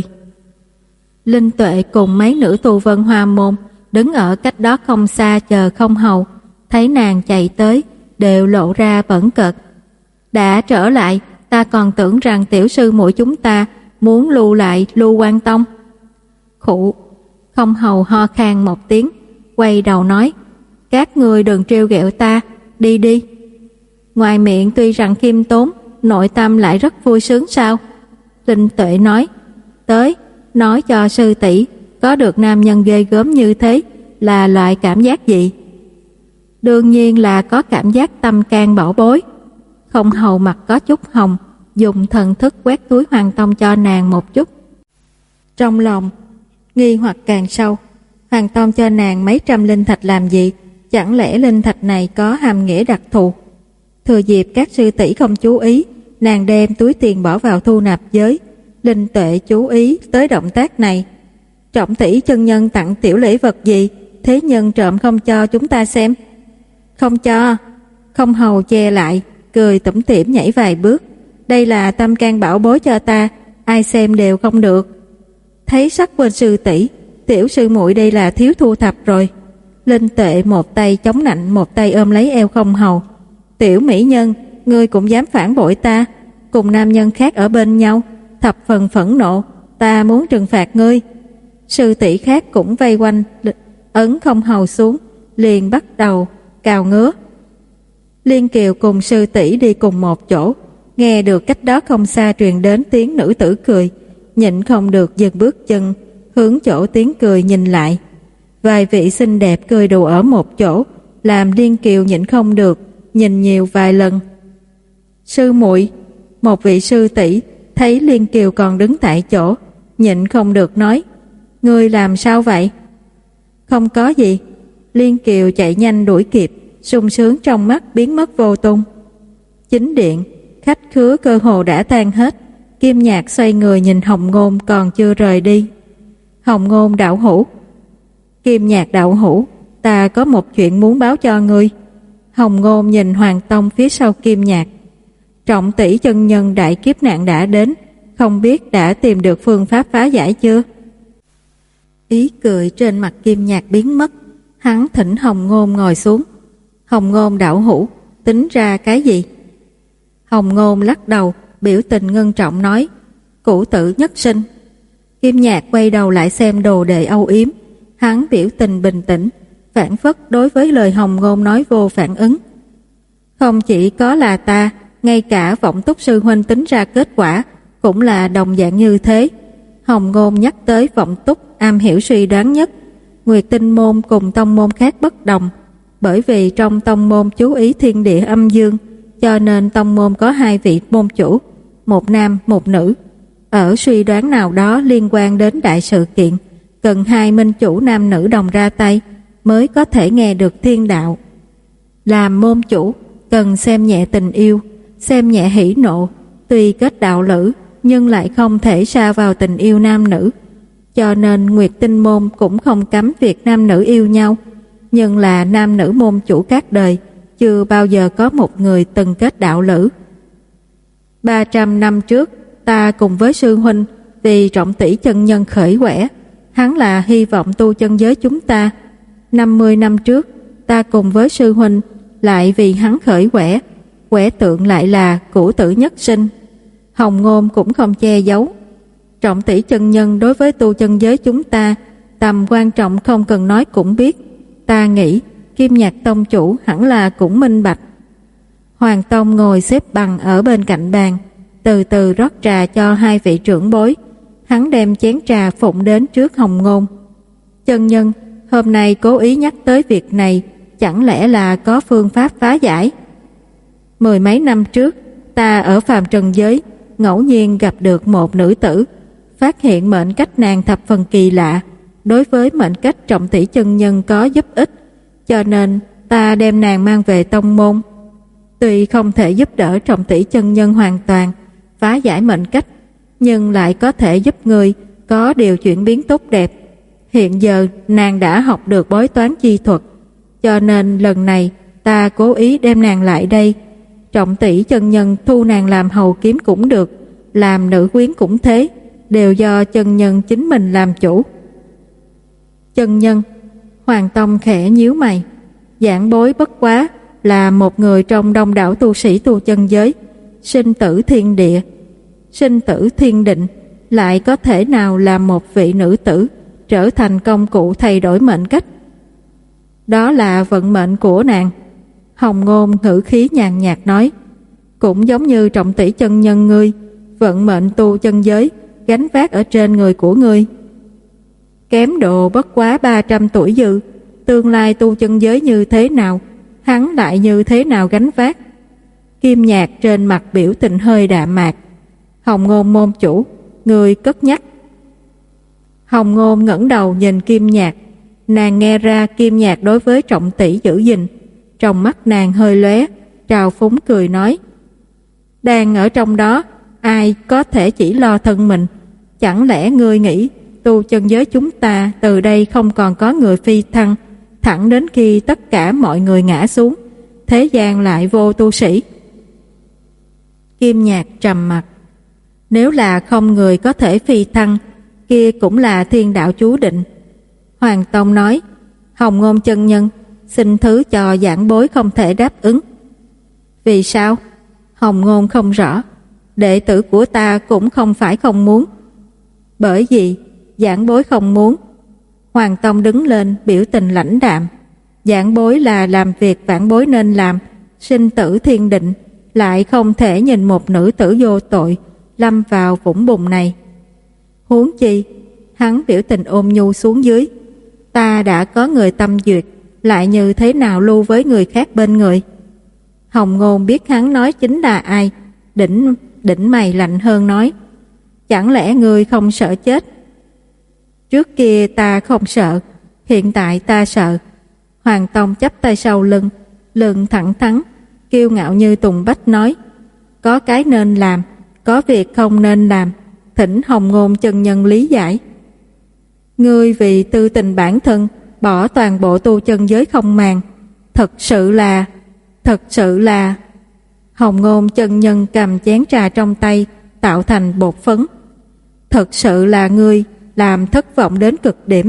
Linh Tuệ cùng mấy nữ tu Vân Hoa môn đứng ở cách đó không xa chờ Không Hầu, thấy nàng chạy tới đều lộ ra bẩn cợt. "Đã trở lại, ta còn tưởng rằng tiểu sư muội chúng ta muốn lưu lại Lưu Quan Tông." Khụ. Không Hầu ho khan một tiếng, quay đầu nói: "Các ngươi đừng trêu ghẹo ta, đi đi." Ngoài miệng tuy rằng khiêm tốn, nội tâm lại rất vui sướng sao? Linh Tuệ nói: "Tới, nói cho sư tỷ, có được nam nhân ghê gớm như thế là loại cảm giác gì?" "Đương nhiên là có cảm giác tâm can bảo bối." Không Hầu mặt có chút hồng, dùng thần thức quét túi Hoàng Tông cho nàng một chút. Trong lòng nghi hoặc càng sâu, Hoàng Tông cho nàng mấy trăm linh thạch làm gì? Chẳng lẽ linh thạch này có hàm nghĩa đặc thù? Thừa dịp các sư tỷ không chú ý, nàng đem túi tiền bỏ vào thu nạp giới. Linh Tuệ chú ý tới động tác này. "Trọng tỷ chân nhân tặng tiểu lễ vật gì? Thế nhân trộm không cho chúng ta xem." "Không cho." Không Hầu che lại, cười tủm tỉm nhảy vài bước. "Đây là tâm can bảo bối cho ta, ai xem đều không được." Thấy sắc quên sư tỷ, tiểu sư muội đây là thiếu thu thập rồi. Linh Tuệ một tay chống nạnh, một tay ôm lấy eo Không Hầu. "Tiểu mỹ nhân, ngươi cũng dám phản bội ta, cùng nam nhân khác ở bên nhau, thập phần phẫn nộ, ta muốn trừng phạt ngươi." Sư tỷ khác cũng vây quanh ấn Không Hầu xuống, liền bắt đầu cào ngứa. Liên Kiều cùng sư tỷ đi cùng một chỗ, nghe được cách đó không xa truyền đến tiếng nữ tử cười, nhịn không được dừng bước chân, hướng chỗ tiếng cười nhìn lại. Vài vị xinh đẹp cười đùa ở một chỗ, làm Liên Kiều nhịn không được nhìn nhiều vài lần. "Sư muội." Một vị sư tỷ thấy Liên Kiều còn đứng tại chỗ, nhịn không được nói: "Ngươi làm sao vậy?" "Không có gì." Liên Kiều chạy nhanh đuổi kịp, sung sướng trong mắt biến mất vô tung. Chính điện, khách khứa cơ hồ đã tan hết. Kim Nhạc xoay người nhìn Hồng Ngôn còn chưa rời đi. "Hồng Ngôn đạo hữu." "Kim Nhạc đạo hữu, ta có một chuyện muốn báo cho ngươi." Hồng Ngôn nhìn Hoàng Tông phía sau Kim Nhạc. "Trọng tỷ chân nhân đại kiếp nạn đã đến, không biết đã tìm được phương pháp phá giải chưa?" Ý cười trên mặt Kim Nhạc biến mất, hắn thỉnh Hồng Ngôn ngồi xuống. "Hồng Ngôn đạo hữu, tính ra cái gì?" Hồng Ngôn lắc đầu, biểu tình ngưng trọng nói: "Cửu tử nhất sinh." Kim Nhạc quay đầu lại xem đồ đệ âu yếm, hắn biểu tình bình tĩnh, phản phất đối với lời Hồng Ngôn nói vô phản ứng. "Không chỉ có là ta, ngay cả Vọng Túc sư huynh tính ra kết quả cũng là đồng dạng như thế." Hồng Ngôn nhắc tới Vọng Túc am hiểu suy đoán nhất. Nguyệt Tinh môn cùng tông môn khác bất đồng, bởi vì trong tông môn chú ý thiên địa âm dương, cho nên tông môn có hai vị môn chủ, một nam một nữ. Ở suy đoán nào đó liên quan đến đại sự kiện, cần hai minh chủ nam nữ đồng ra tay mới có thể nghe được thiên đạo. Làm môn chủ cần xem nhẹ tình yêu, xem nhẹ hỉ nộ, tuy kết đạo lữ nhưng lại không thể sa vào tình yêu nam nữ. Cho nên Nguyệt Tinh môn cũng không cấm việc nam nữ yêu nhau, nhưng là nam nữ môn chủ các đời chưa bao giờ có một người từng kết đạo lữ. Ba trăm năm trước, ta cùng với sư huynh vì Trọng tỷ chân nhân khởi quẻ, hắn là hy vọng tu chân giới chúng ta. Năm mươi năm trước, ta cùng với sư huynh lại vì hắn khởi quẻ, quẻ tượng lại là cửu tử nhất sinh. Hồng Ngôn cũng không che giấu. Trọng tỷ chân nhân đối với tu chân giới chúng ta tầm quan trọng không cần nói cũng biết. Ta nghĩ Kim Nhạc tông chủ hẳn là cũng minh bạch. Hoàng Tông ngồi xếp bằng ở bên cạnh bàn, từ từ rót trà cho hai vị trưởng bối. Hắn đem chén trà phụng đến trước Hồng Ngôn. Chân nhân, hôm nay cố ý nhắc tới việc này, chẳng lẽ là có phương pháp phá giải? Mười mấy năm trước, ta ở phàm trần giới ngẫu nhiên gặp được một nữ tử, phát hiện mệnh cách nàng thập phần kỳ lạ, đối với mệnh cách Trọng Tỷ chân nhân có giúp ích, cho nên ta đem nàng mang về tông môn. Tuy không thể giúp đỡ Trọng Tỷ chân nhân hoàn toàn phá giải mệnh cách, nhưng lại có thể giúp người có điều chuyển biến tốt đẹp. Hiện giờ nàng đã học được bói toán chi thuật, cho nên lần này ta cố ý đem nàng lại đây. Trọng Tỷ chân nhân thu nàng làm hầu kiếm cũng được, làm nữ quyến cũng thế, đều do chân nhân chính mình làm chủ. Chân nhân? Hoàng Tông khẽ nhíu mày. Giảng bối bất quá là một người trong đông đảo tu sĩ tu chân giới, sinh tử thiên địa, sinh tử thiên định, lại có thể nào làm một vị nữ tử trở thành công cụ thay đổi mệnh cách? Đó là vận mệnh của nàng. Hồng Ngôn ngữ khí nhàn nhạt nói, cũng giống như Trọng Tỷ chân nhân ngươi, vận mệnh tu chân giới gánh vác ở trên người của ngươi. Kém độ bất quá ba trăm tuổi dư, tương lai tu chân giới như thế nào, hắn lại như thế nào gánh vác? Kim Nhạc trên mặt biểu tình hơi đạm mạc. Hồng Ngôn môn chủ, người cất nhắc. Hồng Ngôn ngẩng đầu nhìn Kim Nhạc, nàng nghe ra Kim Nhạc đối với Trọng Tỷ giữ gìn, trong mắt nàng hơi lóe, trào phúng cười nói, đang ở trong đó, ai có thể chỉ lo thân mình? Chẳng lẽ ngươi nghĩ tu chân giới chúng ta từ đây không còn có người phi thăng, thẳng đến khi tất cả mọi người ngã xuống, thế gian lại vô tu sĩ? Kim Nhạc trầm mặt. Nếu là không người có thể phi thăng, kia cũng là thiên đạo chú định. Hoàng Tông nói, Hồng Ngôn chân nhân, xin thứ cho giảng bối không thể đáp ứng. Vì sao? Hồng Ngôn không rõ. Đệ tử của ta cũng không phải không muốn. Bởi vì giảng bối không muốn. Hoàng Tông đứng lên biểu tình lãnh đạm. Giảng bối là làm việc vãn bối nên làm, sinh tử thiên định, lại không thể nhìn một nữ tử vô tội lâm vào vũng bùn này. Huống chi, hắn biểu tình ôm nhu xuống dưới, ta đã có người tâm duyệt, lại như thế nào lưu với người khác bên người? Hồng Ngôn biết hắn nói chính là ai, đỉnh đỉnh mày lạnh hơn nói, chẳng lẽ ngươi không sợ chết? Trước kia ta không sợ, hiện tại ta sợ. Hoàng Tông chắp tay sau lưng, lưng thẳng thắn, kiêu ngạo như Tùng Bách nói, có cái nên làm, có việc không nên làm, thỉnh Hồng Ngôn chân nhân lý giải. Ngươi vì tư tình bản thân bỏ toàn bộ tu chân giới không màng, thật sự là thật sự là Hồng Ngôn chân nhân cầm chén trà trong tay tạo thành bột phấn. Thật sự là ngươi làm thất vọng đến cực điểm.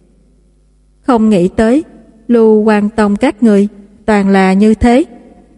Không nghĩ tới Lưu Quan Tông các người toàn là như thế.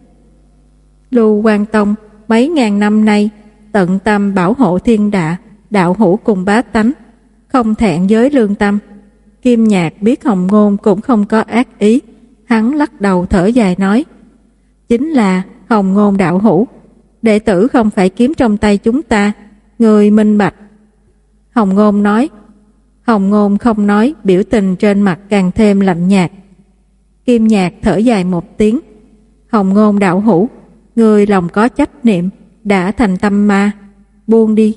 Lưu Quan Tông mấy ngàn năm nay tận tâm bảo hộ thiên đạ, đạo hữu cùng bá tánh, không thẹn với lương tâm. Kim Nhạc biết Hồng Ngôn cũng không có ác ý, hắn lắc đầu thở dài nói, chính là Hồng Ngôn đạo hữu, đệ tử không phải kiếm trong tay chúng ta, người minh bạch. Hồng Ngôn nói. Hồng Ngôn không nói, biểu tình trên mặt càng thêm lạnh nhạt. Kim Nhạc thở dài một tiếng, Hồng Ngôn đạo hữu, người lòng có trách niệm, đã thành tâm ma, buông đi.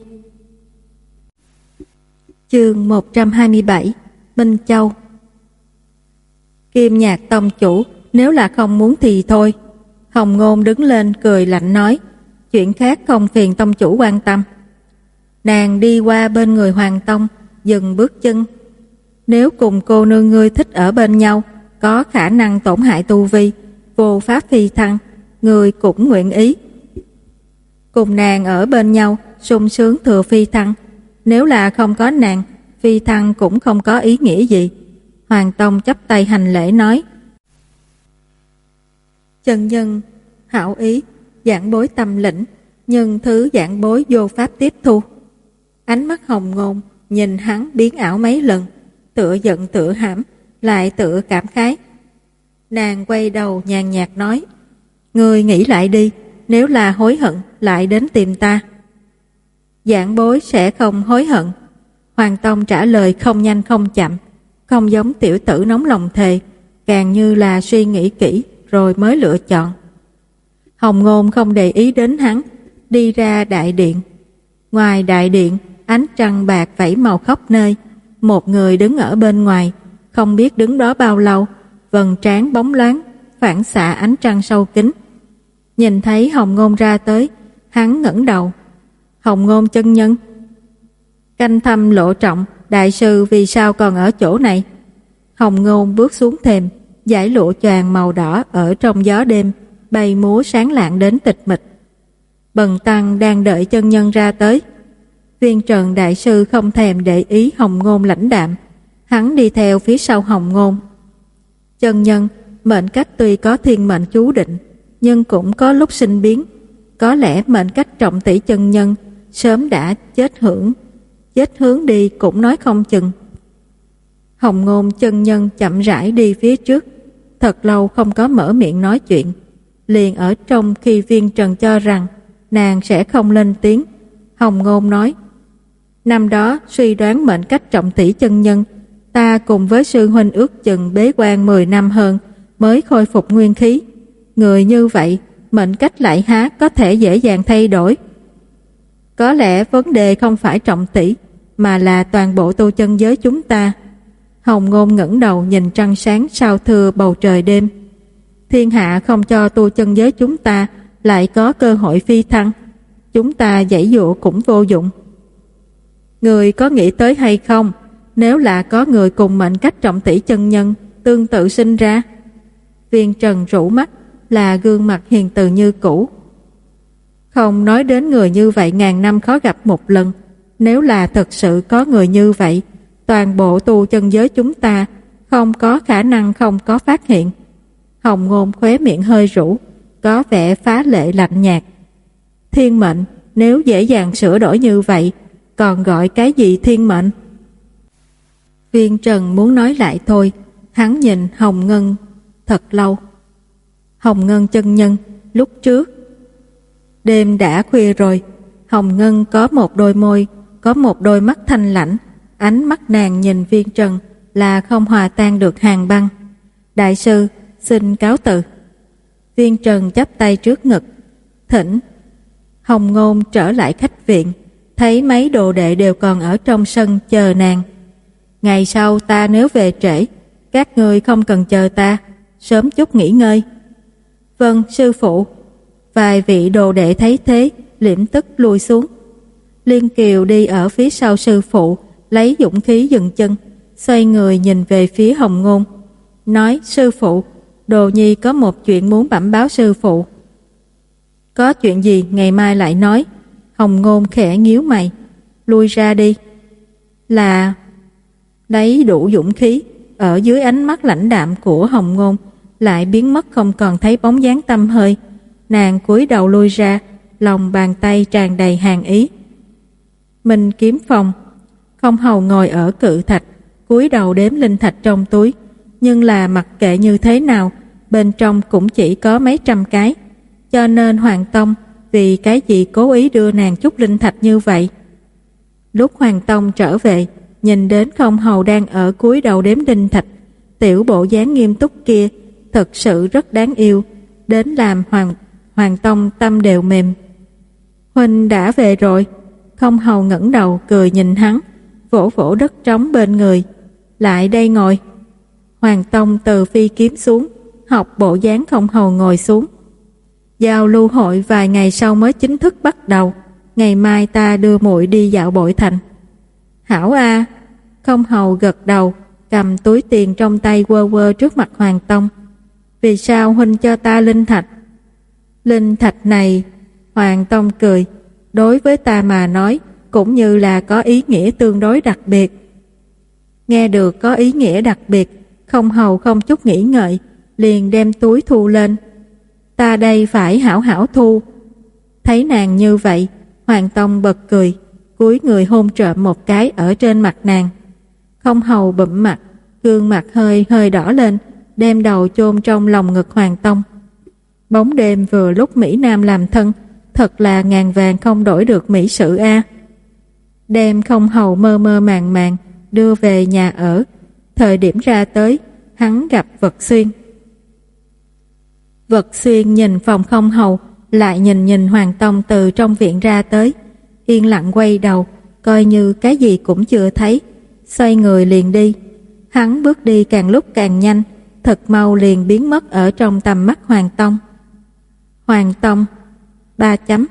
Chương một trăm hai mươi bảy, Minh Châu. Kim Nhạc tông chủ, nếu là không muốn thì thôi. Hồng Ngôn đứng lên cười lạnh nói, chuyện khác không phiền tông chủ quan tâm. Nàng đi qua bên người Hoàng Tông, dừng bước chân. Nếu cùng cô nương ngươi thích ở bên nhau, có khả năng tổn hại tu vi, vô pháp phi thăng, ngươi cũng nguyện ý. Cùng nàng ở bên nhau, sung sướng thừa phi thăng. Nếu là không có nàng, phi thăng cũng không có ý nghĩa gì. Hoàng Tông chắp tay hành lễ nói, chân nhân hảo ý, giảng bối tâm lĩnh, nhưng thứ giảng bối vô pháp tiếp thu. Ánh mắt Hồng Ngôn nhìn hắn biến ảo mấy lần, tựa giận tựa hãm, lại tựa cảm khái. Nàng quay đầu nhàn nhạt nói, ngươi nghĩ lại đi, nếu là hối hận lại đến tìm ta. Giảng bối sẽ không hối hận. Hoàng Tông trả lời không nhanh không chậm, không giống tiểu tử nóng lòng thề, càng như là suy nghĩ kỹ rồi mới lựa chọn. Hồng Ngôn không để ý đến hắn, đi ra đại điện. Ngoài đại điện, ánh trăng bạc vẫy màu khắp nơi. Một người đứng ở bên ngoài, không biết đứng đó bao lâu, vầng trán bóng loáng, phản xạ ánh trăng sâu kín. Nhìn thấy Hồng Ngôn ra tới, hắn ngẩng đầu. Hồng Ngôn chân nhân. Canh thâm lộ trọng, đại sư vì sao còn ở chỗ này? Hồng Ngôn bước xuống thềm, dải lụa choàng màu đỏ ở trong gió đêm, bay múa sáng lạng đến tịch mịch. Bần tăng đang đợi chân nhân ra tới. Viên Trần đại sư không thèm để ý Hồng Ngôn lãnh đạm, hắn đi theo phía sau Hồng Ngôn. Chân nhân, mệnh cách tuy có thiên mệnh chú định, nhưng cũng có lúc sinh biến. Có lẽ mệnh cách Trọng Tỷ chân nhân sớm đã chết hưởng, chết hướng đi cũng nói không chừng. Hồng Ngôn chân nhân chậm rãi đi phía trước, thật lâu không có mở miệng nói chuyện. Liền ở trong khi Viên Trần cho rằng nàng sẽ không lên tiếng, Hồng Ngôn nói: năm đó suy đoán mệnh cách Trọng Tỷ chân nhân, ta cùng với sư huynh ước chừng bế quan mười năm hơn mới khôi phục nguyên khí. Người như vậy, mệnh cách lại há có thể dễ dàng thay đổi. Có lẽ vấn đề không phải Trọng Tỷ, mà là toàn bộ tu chân giới chúng ta. Hồng Ngôn ngẩng đầu nhìn trăng sáng sao thưa bầu trời đêm. Thiên hạ không cho tu chân giới chúng ta lại có cơ hội phi thăng, chúng ta giãy dụa cũng vô dụng. Người có nghĩ tới hay không, nếu là có người cùng mệnh cách Trọng Tỷ chân nhân tương tự sinh ra? Viên Trần rũ mắt, là gương mặt hiền từ như cũ. Không nói đến người như vậy ngàn năm khó gặp một lần, nếu là thật sự có người như vậy, toàn bộ tu chân giới chúng ta không có khả năng không có phát hiện. Hồng Ngôn khóe miệng hơi rũ, có vẻ phá lệ lạnh nhạt. Thiên mệnh nếu dễ dàng sửa đổi như vậy, còn gọi cái gì thiên mệnh? Viên Trần muốn nói lại thôi, hắn nhìn Hồng Ngân thật lâu. Hồng Ngân chân nhân, lúc trước đêm đã khuya rồi. Hồng Ngân có một đôi môi, có một đôi mắt thanh lãnh, ánh mắt nàng nhìn Viên Trần là không hòa tan được hàn băng. Đại sư, xin cáo từ. Viên Trần chắp tay trước ngực, thỉnh. Hồng Ngôn trở lại khách viện, thấy mấy đồ đệ đều còn ở trong sân chờ nàng. Ngày sau ta nếu về trễ, các ngươi không cần chờ ta, sớm chút nghỉ ngơi. Vâng, sư phụ. Vài vị đồ đệ thấy thế, liễm tức lui xuống. Liên Kiều đi ở phía sau sư phụ, lấy dũng khí dừng chân, xoay người nhìn về phía Hồng Ngôn, nói: sư phụ, Đồ Nhi có một chuyện muốn bẩm báo sư phụ. Có chuyện gì ngày mai lại nói. Hồng Ngôn khẽ nhíu mày, lui ra đi. Là... Đấy đủ dũng khí, ở dưới ánh mắt lãnh đạm của Hồng Ngôn lại biến mất không còn thấy bóng dáng tăm hơi. Nàng cúi đầu lui ra, lòng bàn tay tràn đầy hàn ý. Minh kiếm phòng. Không Hầu ngồi ở cự thạch, cúi đầu đếm linh thạch trong túi, nhưng là mặc kệ như thế nào, bên trong cũng chỉ có mấy trăm cái, cho nên Hoàng Tông vì cái gì cố ý đưa nàng chút linh thạch như vậy. Lúc Hoàng Tông trở về, nhìn đến Không Hầu đang ở cúi đầu đếm linh thạch, tiểu bộ dáng nghiêm túc kia thật sự rất đáng yêu, đến làm Hoàng Hoàng Tông tâm đều mềm. Huynh đã về rồi. Không Hầu ngẩng đầu cười nhìn hắn, vỗ vỗ đất trống bên người. Lại đây ngồi. Hoàng Tông từ phi kiếm xuống, học bộ dáng Không Hầu ngồi xuống. Giao lưu hội vài ngày sau mới chính thức bắt đầu, ngày mai ta đưa muội đi dạo Bội Thành. Hảo a. Không Hầu gật đầu, cầm túi tiền trong tay quơ quơ trước mặt Hoàng Tông. Vì sao huynh cho ta linh thạch? Linh thạch này, Hoàng Tông cười, đối với ta mà nói cũng như là có ý nghĩa tương đối đặc biệt. Nghe được có ý nghĩa đặc biệt, Không Hầu không chút nghĩ ngợi, liền đem túi thu lên. Ta đây phải hảo hảo thu. Thấy nàng như vậy, Hoàng Tông bật cười, cúi người hôn trộm một cái ở trên mặt nàng. Không Hầu bụm mặt, gương mặt hơi hơi đỏ lên, đem đầu chôn trong lòng ngực Hoàng Tông. Bóng đêm vừa lúc Mỹ Nam làm thân, thật là ngàn vàng không đổi được mỹ sự a. Đem Không Hầu mơ mơ màng màng đưa về nhà ở. Thời điểm ra tới, hắn gặp Vật Xuyên. Vật Xuyên nhìn phòng Không Hầu, lại nhìn nhìn Hoàng Tông từ trong viện ra tới, yên lặng quay đầu, coi như cái gì cũng chưa thấy, xoay người liền đi. Hắn bước đi càng lúc càng nhanh, thật mau liền biến mất ở trong tầm mắt Hoàng Tông. Hoàng Tông, ba chấm.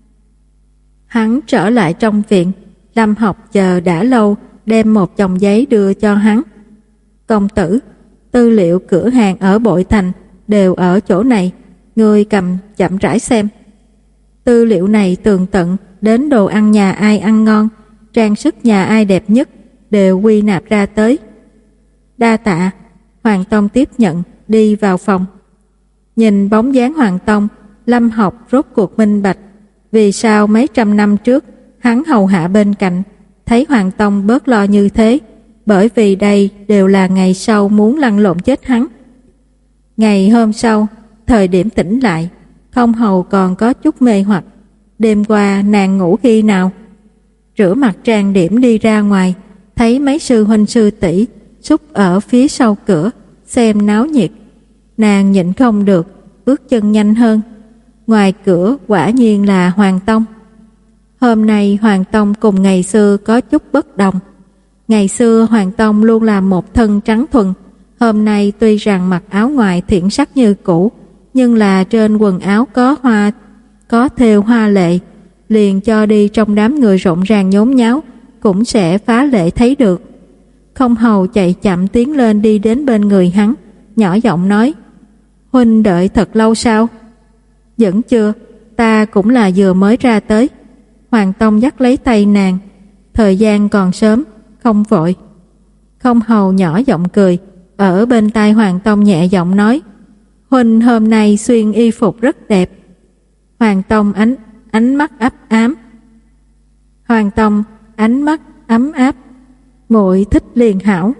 Hắn trở lại trong viện, Lâm Học chờ đã lâu, đem một chồng giấy đưa cho hắn. Công tử, tư liệu cửa hàng ở Bội Thành đều ở chỗ này, ngươi cầm chậm rãi xem. Tư liệu này tường tận đến đồ ăn nhà ai ăn ngon, trang sức nhà ai đẹp nhất đều quy nạp ra tới. Đa tạ. Hoàng Tông tiếp nhận, đi vào phòng. Nhìn bóng dáng Hoàng Tông, Lâm Học rốt cuộc minh bạch vì sao mấy trăm năm trước hắn hầu hạ bên cạnh, thấy Hoàng Tông bớt lo như thế, bởi vì đây đều là ngày sau muốn lăn lộn chết hắn. Ngày hôm sau, thời điểm tỉnh lại, Không Hầu còn có chút mê hoặc. Đêm qua nàng ngủ khi nào? Rửa mặt trang điểm đi ra ngoài, thấy mấy sư huynh sư tỷ xúc ở phía sau cửa xem náo nhiệt. Nàng nhịn không được, bước chân nhanh hơn. Ngoài cửa quả nhiên là Hoàng Tông. Hôm nay Hoàng Tông cùng ngày xưa có chút bất đồng. Ngày xưa Hoàng Tông luôn là một thân trắng thuần, hôm nay tuy rằng mặc áo ngoài thiển sắc như cũ, nhưng là trên quần áo có hoa, có thêu hoa lệ, liền cho đi trong đám người rộn ràng nhốn nháo cũng sẽ phá lệ thấy được. Không Hầu chạy chậm tiến lên đi đến bên người hắn, nhỏ giọng nói: huynh đợi thật lâu sao? Vẫn chưa, ta cũng là vừa mới ra tới. Hoàng Tông dắt lấy tay nàng: thời gian còn sớm, không vội. Không Hầu nhỏ giọng cười, ở bên tai Hoàng Tông nhẹ giọng nói: huynh hôm nay xuyên y phục rất đẹp. Hoàng Tông ánh ánh mắt ấp ám. Hoàng Tông ánh mắt ấm áp: muội thích liền hảo.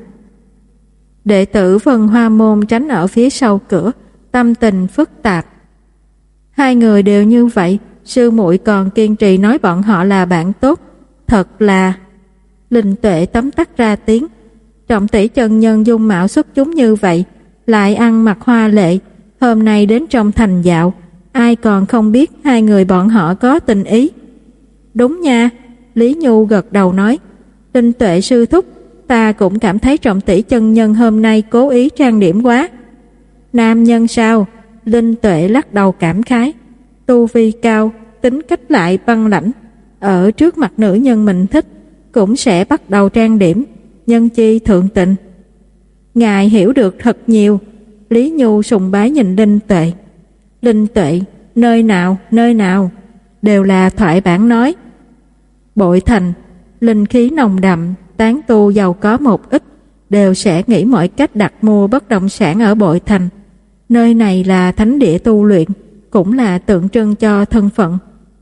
Đệ tử Vân Hoa Môn tránh ở phía sau cửa, tâm tình phức tạp. Hai người đều như vậy, sư muội còn kiên trì nói bọn họ là bạn tốt, thật là... Linh Tuệ tấm tắc ra tiếng: trọng tỷ chân nhân dung mạo xuất chúng như vậy, lại ăn mặc hoa lệ, hôm nay đến trong thành dạo, ai còn không biết hai người bọn họ có tình ý. Đúng nha, Lý Nhu gật đầu nói: Linh Tuệ sư thúc, ta cũng cảm thấy trọng tỷ chân nhân hôm nay cố ý trang điểm quá. Nam nhân sao? Linh Tuệ lắc đầu cảm khái: tu vi cao, tính cách lại băng lãnh, ở trước mặt nữ nhân mình thích cũng sẽ bắt đầu trang điểm, nhân chi thượng tình. Ngài hiểu được thật nhiều. Lý Nhu sùng bái nhìn Linh Tuệ. Linh Tuệ, nơi nào, nơi nào, đều là thoại bản nói. Bội Thành, linh khí nồng đậm, tán tu giàu có một ít đều sẽ nghĩ mọi cách đặt mua bất động sản ở Bội Thành. Nơi này là thánh địa tu luyện, cũng là tượng trưng cho thân phận.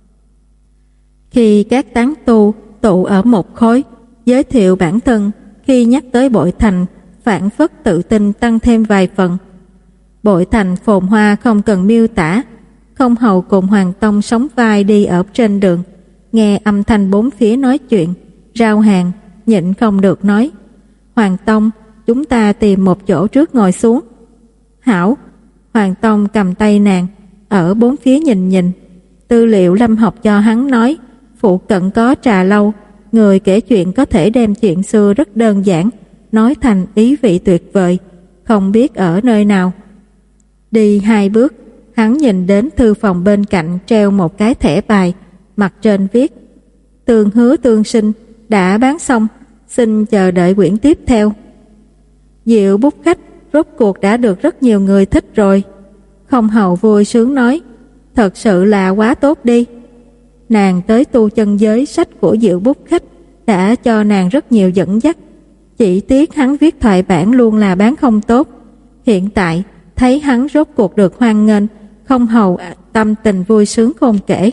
Khi các tán tu tụ ở một khối, giới thiệu bản thân, khi nhắc tới Bội Thành, phản phất tự tin tăng thêm vài phần. Bội Thành phồn hoa không cần miêu tả. Không Hầu cùng Hoàng Tông sóng vai đi ở trên đường, nghe âm thanh bốn phía nói chuyện, rao hàng, nhịn không được nói: Hoàng Tông, chúng ta tìm một chỗ trước ngồi xuống. Hảo. Hoàng Tông cầm tay nàng, ở bốn phía nhìn nhìn. Tư liệu Lâm Học cho hắn nói, phụ cận có trà lâu, người kể chuyện có thể đem chuyện xưa rất đơn giản nói thành ý vị tuyệt vời, không biết ở nơi nào. Đi hai bước, hắn nhìn đến thư phòng bên cạnh treo một cái thẻ bài, mặt trên viết: Tương hứa tương sinh đã bán xong, xin chờ đợi quyển tiếp theo. Diệu bút khách rốt cuộc đã được rất nhiều người thích rồi. Không Hầu vui sướng nói: thật sự là quá tốt đi. Nàng tới tu chân giới, sách của Diệu bút khách đã cho nàng rất nhiều dẫn dắt, chỉ tiếc hắn viết thoại bản luôn là bán không tốt. Hiện tại thấy hắn rốt cuộc được hoan nghênh, Không Hầu tâm tình vui sướng không kể.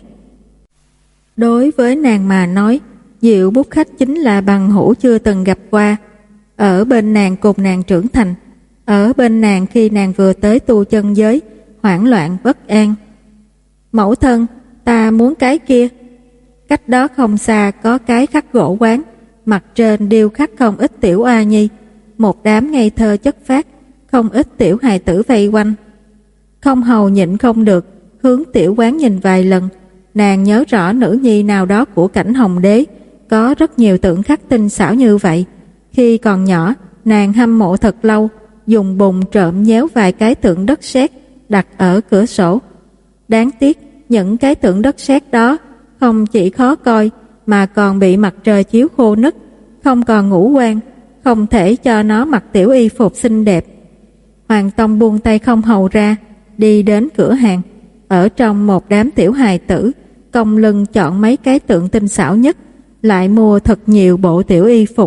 Đối với nàng mà nói, Diệu bút khách chính là bằng hữu chưa từng gặp qua, ở bên nàng cùng nàng trưởng thành, ở bên nàng khi nàng vừa tới tu chân giới, hoảng loạn bất an. Mẫu thân, ta muốn cái kia. Cách đó không xa có cái khắc gỗ quán, mặt trên điêu khắc không ít tiểu oa nhi, một đám ngây thơ chất phác, không ít tiểu hài tử vây quanh. Không Hầu nhịn không được, hướng tiểu quán nhìn vài lần. Nàng nhớ rõ nữ nhi nào đó của Cảnh Hồng Đế có rất nhiều tượng khắc tinh xảo như vậy. Khi còn nhỏ, nàng hâm mộ thật lâu, dùng bùn trộm nhéo vài cái tượng đất sét đặt ở cửa sổ. Đáng tiếc, những cái tượng đất sét đó không chỉ khó coi mà còn bị mặt trời chiếu khô nứt, không còn ngũ quan, không thể cho nó mặc tiểu y phục xinh đẹp. Hoàng Tông buông tay Không Hầu ra, đi đến cửa hàng. Ở trong một đám tiểu hài tử, cong lưng chọn mấy cái tượng tinh xảo nhất, lại mua thật nhiều bộ tiểu y phục.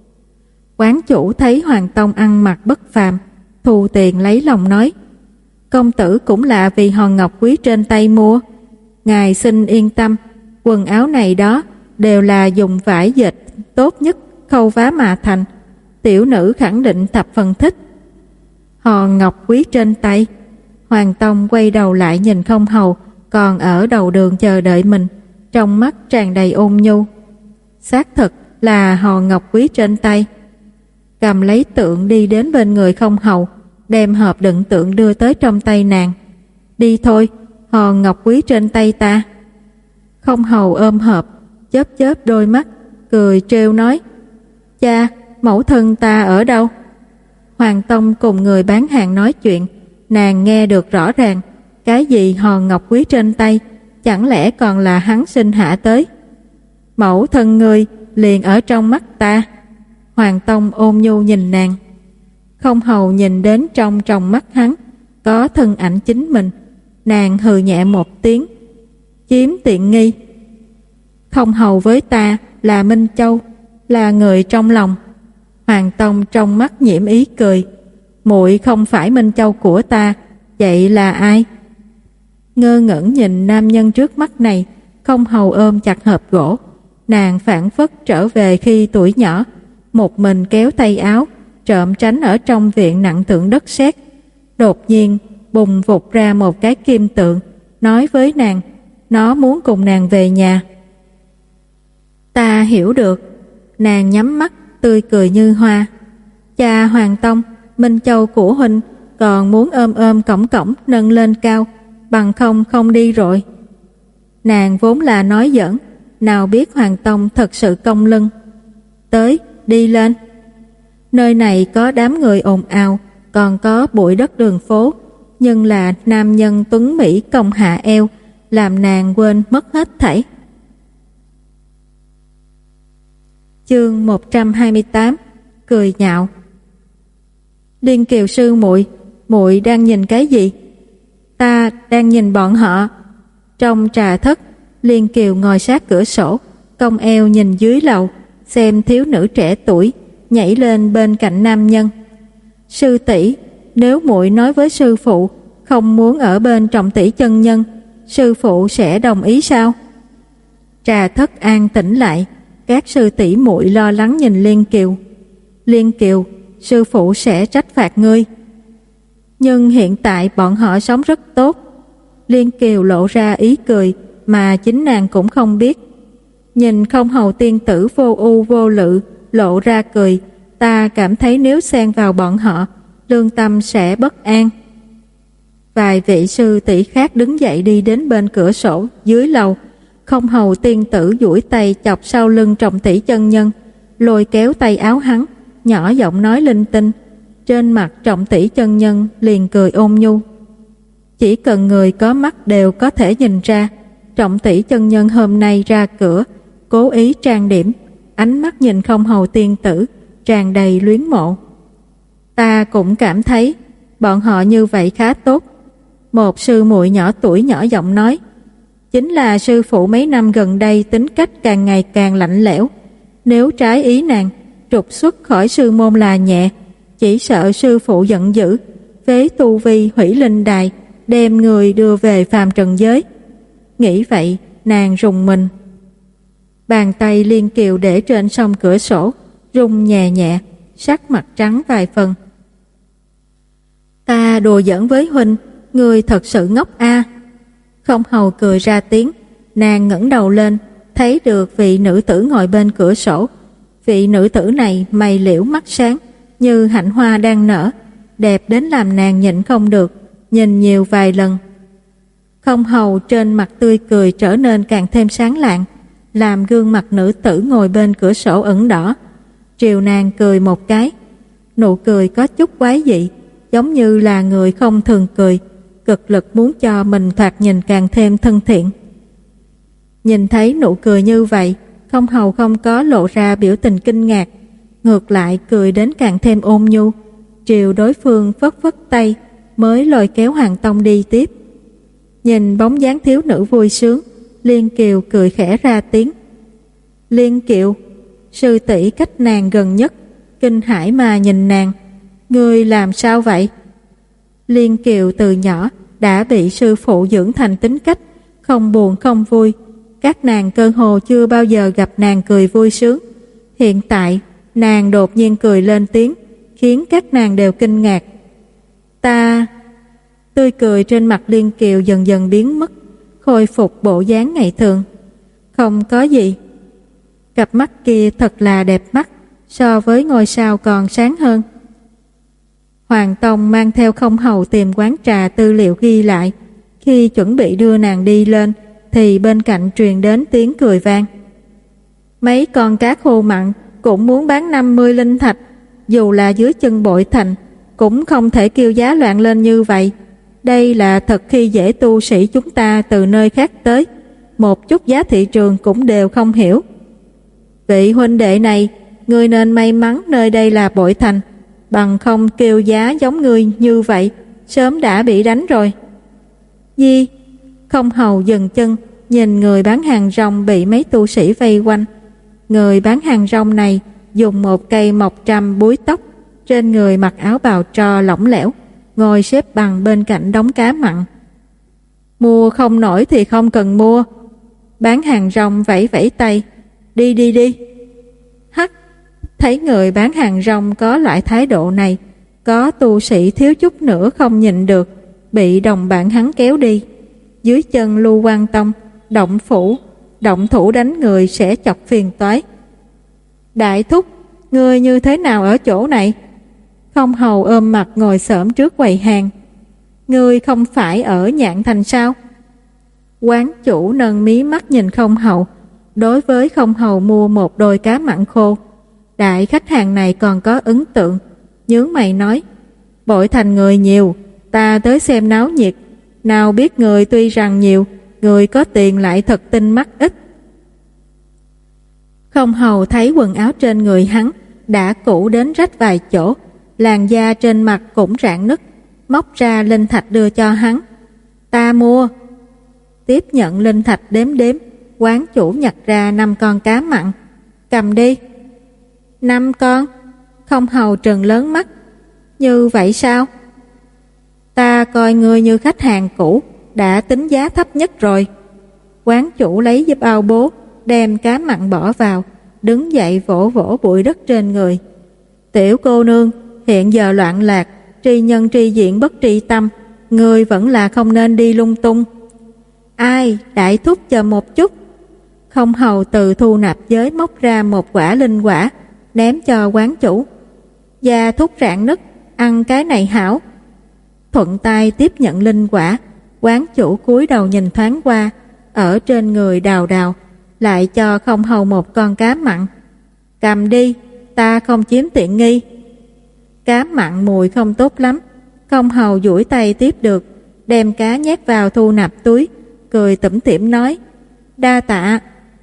Quán chủ thấy Hoàng Tông ăn mặc bất phàm, thu tiền lấy lòng nói: công tử cũng là vì hòn ngọc quý trên tay mua. Ngài xin yên tâm, quần áo này đó đều là dùng vải dệt tốt nhất khâu vá mà thành. Tiểu nữ khẳng định thập phần thích. Hòn ngọc quý trên tay. Hoàng Tông quay đầu lại nhìn Không Hầu còn ở đầu đường chờ đợi mình, trong mắt tràn đầy ôn nhu. Xác thực là hòn ngọc quý trên tay. Cầm lấy tượng đi đến bên người Không Hầu, đem hộp đựng tượng đưa tới trong tay nàng. Đi thôi, hòn ngọc quý trên tay ta. Không Hầu ôm hộp, chớp chớp đôi mắt, cười trêu nói: cha, mẫu thân ta ở đâu? Hoàng Tông cùng người bán hàng nói chuyện, nàng nghe được rõ ràng. Cái gì hòn ngọc quý trên tay, chẳng lẽ còn là hắn sinh hạ tới? Mẫu thân ngươi liền ở trong mắt ta. Hoàng Tông ôn nhu nhìn nàng. Không Hầu nhìn đến trong trong mắt hắn có thân ảnh chính mình. Nàng hừ nhẹ một tiếng: chiếm tiện nghi. Không Hầu với ta là Minh Châu, là người trong lòng. Hoàng Tông trong mắt nhiễm ý cười: muội không phải Minh Châu của ta, vậy là ai? Ngơ ngẩn nhìn nam nhân trước mắt này, Không Hầu ôm chặt hộp gỗ. Nàng phảng phất trở về khi tuổi nhỏ, một mình kéo tay áo, trộm tránh ở trong viện nặng tượng đất sét. Đột nhiên bùng vụt ra một cái kim tượng, nói với nàng nó muốn cùng nàng về nhà. Ta hiểu được. Nàng nhắm mắt, tươi cười như hoa. Cha Hoàng Tông, Minh Châu của huynh còn muốn ôm ôm cổng cổng nâng lên cao, bằng không không đi rồi. Nàng vốn là nói giỡn, nào biết Hoàng Tông thật sự cong lưng. Tới, đi lên. Nơi này có đám người ồn ào, còn có bụi đất đường phố, nhưng là nam nhân tuấn mỹ cong hạ eo, làm nàng quên mất hết thảy. Chương một trăm hai mươi tám. Cười nhạo. Liên Kiều sư muội, muội đang nhìn cái gì? Ta đang nhìn bọn họ. Trong trà thất, Liên Kiều ngồi sát cửa sổ, cong eo nhìn dưới lầu, xem thiếu nữ trẻ tuổi nhảy lên bên cạnh nam nhân. Sư tỷ, nếu muội nói với sư phụ không muốn ở bên Trọng tỷ chân nhân, sư phụ sẽ đồng ý sao? Trà thất an tĩnh lại, các sư tỷ muội lo lắng nhìn Liên Kiều. Liên Kiều, sư phụ sẽ trách phạt ngươi. Nhưng hiện tại bọn họ sống rất tốt. Liên Kiều lộ ra ý cười mà chính nàng cũng không biết. Nhìn Không Hầu tiên tử vô ưu vô lự lộ ra cười, ta cảm thấy nếu xen vào bọn họ, lương tâm sẽ bất an. Vài vị sư tỷ khác đứng dậy đi đến bên cửa sổ dưới lầu. Không Hầu tiên tử duỗi tay chọc sau lưng Trọng tỷ chân nhân, lôi kéo tay áo hắn, nhỏ giọng nói linh tinh. Trên mặt Trọng tỷ chân nhân liền cười ôn nhu. Chỉ cần người có mắt đều có thể nhìn ra, Trọng tỷ chân nhân hôm nay ra cửa cố ý trang điểm, ánh mắt nhìn Không Hầu tiên tử tràn đầy luyến mộ. Ta cũng cảm thấy bọn họ như vậy khá tốt. Một sư muội nhỏ tuổi nhỏ giọng nói. Chính là sư phụ mấy năm gần đây tính cách càng ngày càng lạnh lẽo. Nếu trái ý nàng, trục xuất khỏi sư môn là nhẹ, chỉ sợ sư phụ giận dữ, phế tu vi hủy linh đài, đem người đưa về phàm trần giới. Nghĩ vậy, nàng rùng mình. Bàn tay Liên Kiều để trên song cửa sổ, rung nhẹ nhẹ, sắc mặt trắng vài phần. Ta đùa giỡn với huynh, người thật sự ngốc a. Không Hầu cười ra tiếng, nàng ngẩng đầu lên, thấy được vị nữ tử ngồi bên cửa sổ. Vị nữ tử này mày liễu mắt sáng, như hạnh hoa đang nở, đẹp đến làm nàng nhịn không được, nhìn nhiều vài lần. Không hầu trên mặt tươi cười trở nên càng thêm sáng lạng, làm gương mặt nữ tử ngồi bên cửa sổ ửng đỏ. Triều nàng cười một cái, nụ cười có chút quái dị, giống như là người không thường cười, cực lực muốn cho mình thoạt nhìn càng thêm thân thiện. Nhìn thấy nụ cười như vậy, Không hầu không có lộ ra biểu tình kinh ngạc, ngược lại cười đến càng thêm ôn nhu. Triều đối phương phất phất tay, mới lôi kéo Hoàng Tông đi tiếp. Nhìn bóng dáng thiếu nữ vui sướng, Liên Kiều cười khẽ ra tiếng. Liên Kiều, sư tỷ cách nàng gần nhất, kinh hãi mà nhìn nàng. Ngươi làm sao vậy? Liên Kiều từ nhỏ đã bị sư phụ dưỡng thành tính cách không buồn không vui, các nàng cơ hồ chưa bao giờ gặp nàng cười vui sướng. Hiện tại nàng đột nhiên cười lên tiếng, khiến các nàng đều kinh ngạc. Ta... Tươi cười trên mặt Liên Kiều dần dần biến mất, khôi phục bộ dáng ngày thường. Không có gì. Cặp mắt kia thật là đẹp mắt, so với ngôi sao còn sáng hơn. Hoàng Tông mang theo Không hầu tìm quán trà tư liệu ghi lại. Khi chuẩn bị đưa nàng đi lên, thì bên cạnh truyền đến tiếng cười vang. Mấy con cá khô mặn cũng muốn bán năm mươi linh thạch, dù là dưới chân Bội Thành, cũng không thể kêu giá loạn lên như vậy. Đây là thật khi dễ tu sĩ chúng ta từ nơi khác tới, một chút giá thị trường cũng đều không hiểu. Vị huynh đệ này, ngươi nên may mắn nơi đây là Bội Thành, bằng không kêu giá giống ngươi như vậy, sớm đã bị đánh rồi. Di, Không hầu dừng chân, nhìn người bán hàng rong bị mấy tu sĩ vây quanh. Người bán hàng rong này dùng một cây mộc trăm búi tóc, trên người mặc áo bào tro lỏng lẻo, ngồi xếp bằng bên cạnh đống cá mặn. Mua không nổi thì không cần mua. Bán hàng rong vẫy vẫy tay. Đi đi đi. Hắc, thấy người bán hàng rong có loại thái độ này, có tu sĩ thiếu chút nữa không nhịn được, bị đồng bạn hắn kéo đi. Dưới chân Lưu Quan Tông, động phủ, động thủ đánh người sẽ chọc phiền toái. Đại thúc, ngươi như thế nào ở chỗ này? Không hầu ôm mặt ngồi xổm trước quầy hàng. Ngươi không phải ở Nhạn Thành sao? Quán chủ nâng mí mắt nhìn Không hầu. Đối với Không hầu mua một đôi cá mặn khô, đại khách hàng này còn có ấn tượng, nhướng mày nói. Bội Thành người nhiều, ta tới xem náo nhiệt. Nào biết người tuy rằng nhiều, người có tiền lại thật tinh mắt ít. Không hầu thấy quần áo trên người hắn đã cũ đến rách vài chỗ, làn da trên mặt cũng rạn nứt, móc ra linh thạch đưa cho hắn. Ta mua. Tiếp nhận linh thạch đếm đếm, quán chủ nhặt ra năm con cá mặn. Cầm đi. Năm con? Không hầu trừng lớn mắt. Như vậy sao? Ta coi ngươi như khách hàng cũ, đã tính giá thấp nhất rồi. Quán chủ lấy giúp bao bố, đem cá mặn bỏ vào, đứng dậy vỗ vỗ bụi đất trên người. Tiểu cô nương, hiện giờ loạn lạc, tri nhân tri diện bất tri tâm, ngươi vẫn là không nên đi lung tung. Ai, đại thúc chờ một chút. Không hầu từ thu nạp giới móc ra một quả linh quả, ném cho quán chủ. Da thúc rạn nứt, ăn cái này hảo. Thuận tay tiếp nhận linh quả, quán chủ cúi đầu nhìn thoáng qua, ở trên người đào đào, lại cho Không hầu một con cá mặn. Cầm đi, ta không chiếm tiện nghi. Cá mặn mùi không tốt lắm. Không hầu duỗi tay tiếp được, đem cá nhét vào thu nạp túi, cười tủm tỉm nói. Đa tạ.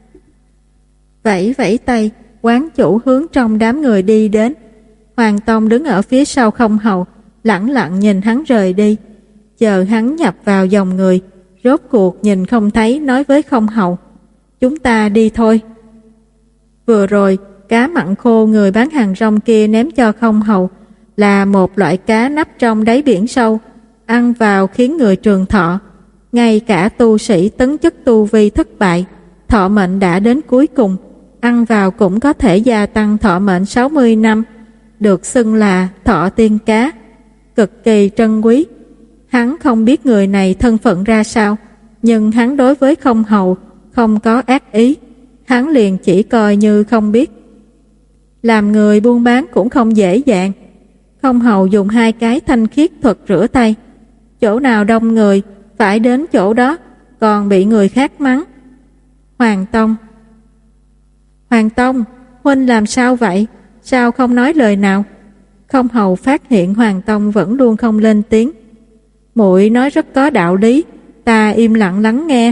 Vẫy vẫy tay, quán chủ hướng trong đám người đi đến. Hoàng Tông đứng ở phía sau Không hầu, lẳng lặng nhìn hắn rời đi. Chờ hắn nhập vào dòng người, rốt cuộc nhìn không thấy, nói với Không hầu. Chúng ta đi thôi. Vừa rồi, cá mặn khô người bán hàng rong kia ném cho Không hầu là một loại cá nắp trong đáy biển sâu, ăn vào khiến người trường thọ. Ngay cả tu sĩ tấn chức tu vi thất bại, thọ mệnh đã đến cuối cùng, ăn vào cũng có thể gia tăng thọ mệnh sáu mươi năm, được xưng là thọ tiên cá, cực kỳ trân quý. Hắn không biết người này thân phận ra sao, nhưng hắn đối với Không hầu không có ác ý, hắn liền chỉ coi như không biết. Làm người buôn bán cũng không dễ dàng. Không hầu dùng hai cái thanh khiết thuật rửa tay. Chỗ nào đông người, phải đến chỗ đó, còn bị người khác mắng. Hoàng Tông. Hoàng Tông, huynh làm sao vậy? Sao không nói lời nào? Không hầu phát hiện Hoàng Tông vẫn luôn không lên tiếng. Muội nói rất có đạo lý, ta im lặng lắng nghe.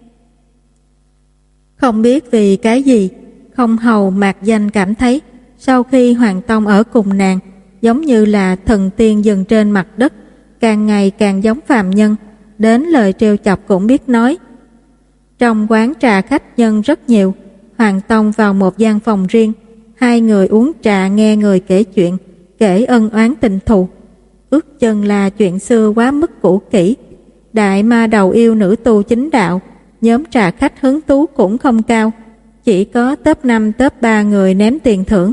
Không biết vì cái gì, không hầu mạc danh cảm thấy sau khi Hoàng Tông ở cùng nàng giống như là thần tiên dừng trên mặt đất, càng ngày càng giống phàm nhân, đến lời trêu chọc cũng biết nói. Trong quán trà khách nhân rất nhiều, Hoàng Tông vào một gian phòng riêng, hai người uống trà nghe người kể chuyện, kể ân oán tình thù. Ước chừng là chuyện xưa quá mức cũ kỹ. Đại ma đầu yêu nữ tu chính đạo, nhóm trà khách hứng tú cũng không cao, chỉ có top năm top ba người ném tiền thưởng.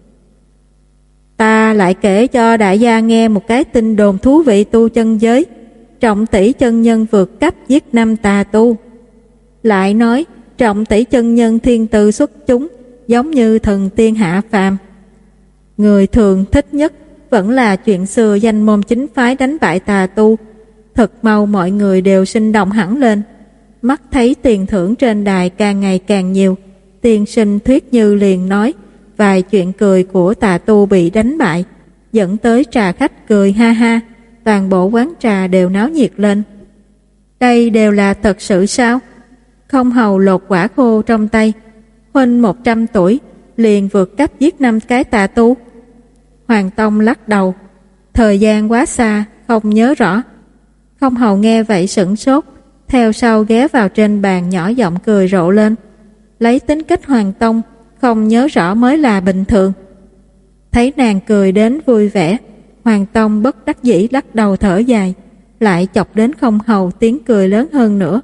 Ta lại kể cho đại gia nghe một cái tin đồn thú vị tu chân giới. Trọng tỷ chân nhân vượt cấp giết năm tà tu. Lại nói trọng tỷ chân nhân thiên tư xuất chúng, giống như thần tiên hạ phàm. Người thường thích nhất vẫn là chuyện xưa danh môn chính phái đánh bại tà tu. Thật mau mọi người đều sinh động hẳn lên. Mắt thấy tiền thưởng trên đài càng ngày càng nhiều, tiên sinh Thuyết Như liền nói vài chuyện cười của tà tu bị đánh bại, dẫn tới trà khách cười ha ha, toàn bộ quán trà đều náo nhiệt lên. Đây đều là thật sự sao? Không hầu lột quả khô trong tay. Huynh một trăm tuổi liền vượt cấp giết năm cái tà tu. Hoàng Tông lắc đầu, thời gian quá xa, không nhớ rõ. Không hầu nghe vậy sửng sốt, theo sau ghé vào trên bàn nhỏ giọng cười rộ lên. Lấy tính cách Hoàng Tông, không nhớ rõ mới là bình thường. Thấy nàng cười đến vui vẻ, Hoàng Tông bất đắc dĩ lắc đầu thở dài, lại chọc đến không hầu tiếng cười lớn hơn nữa.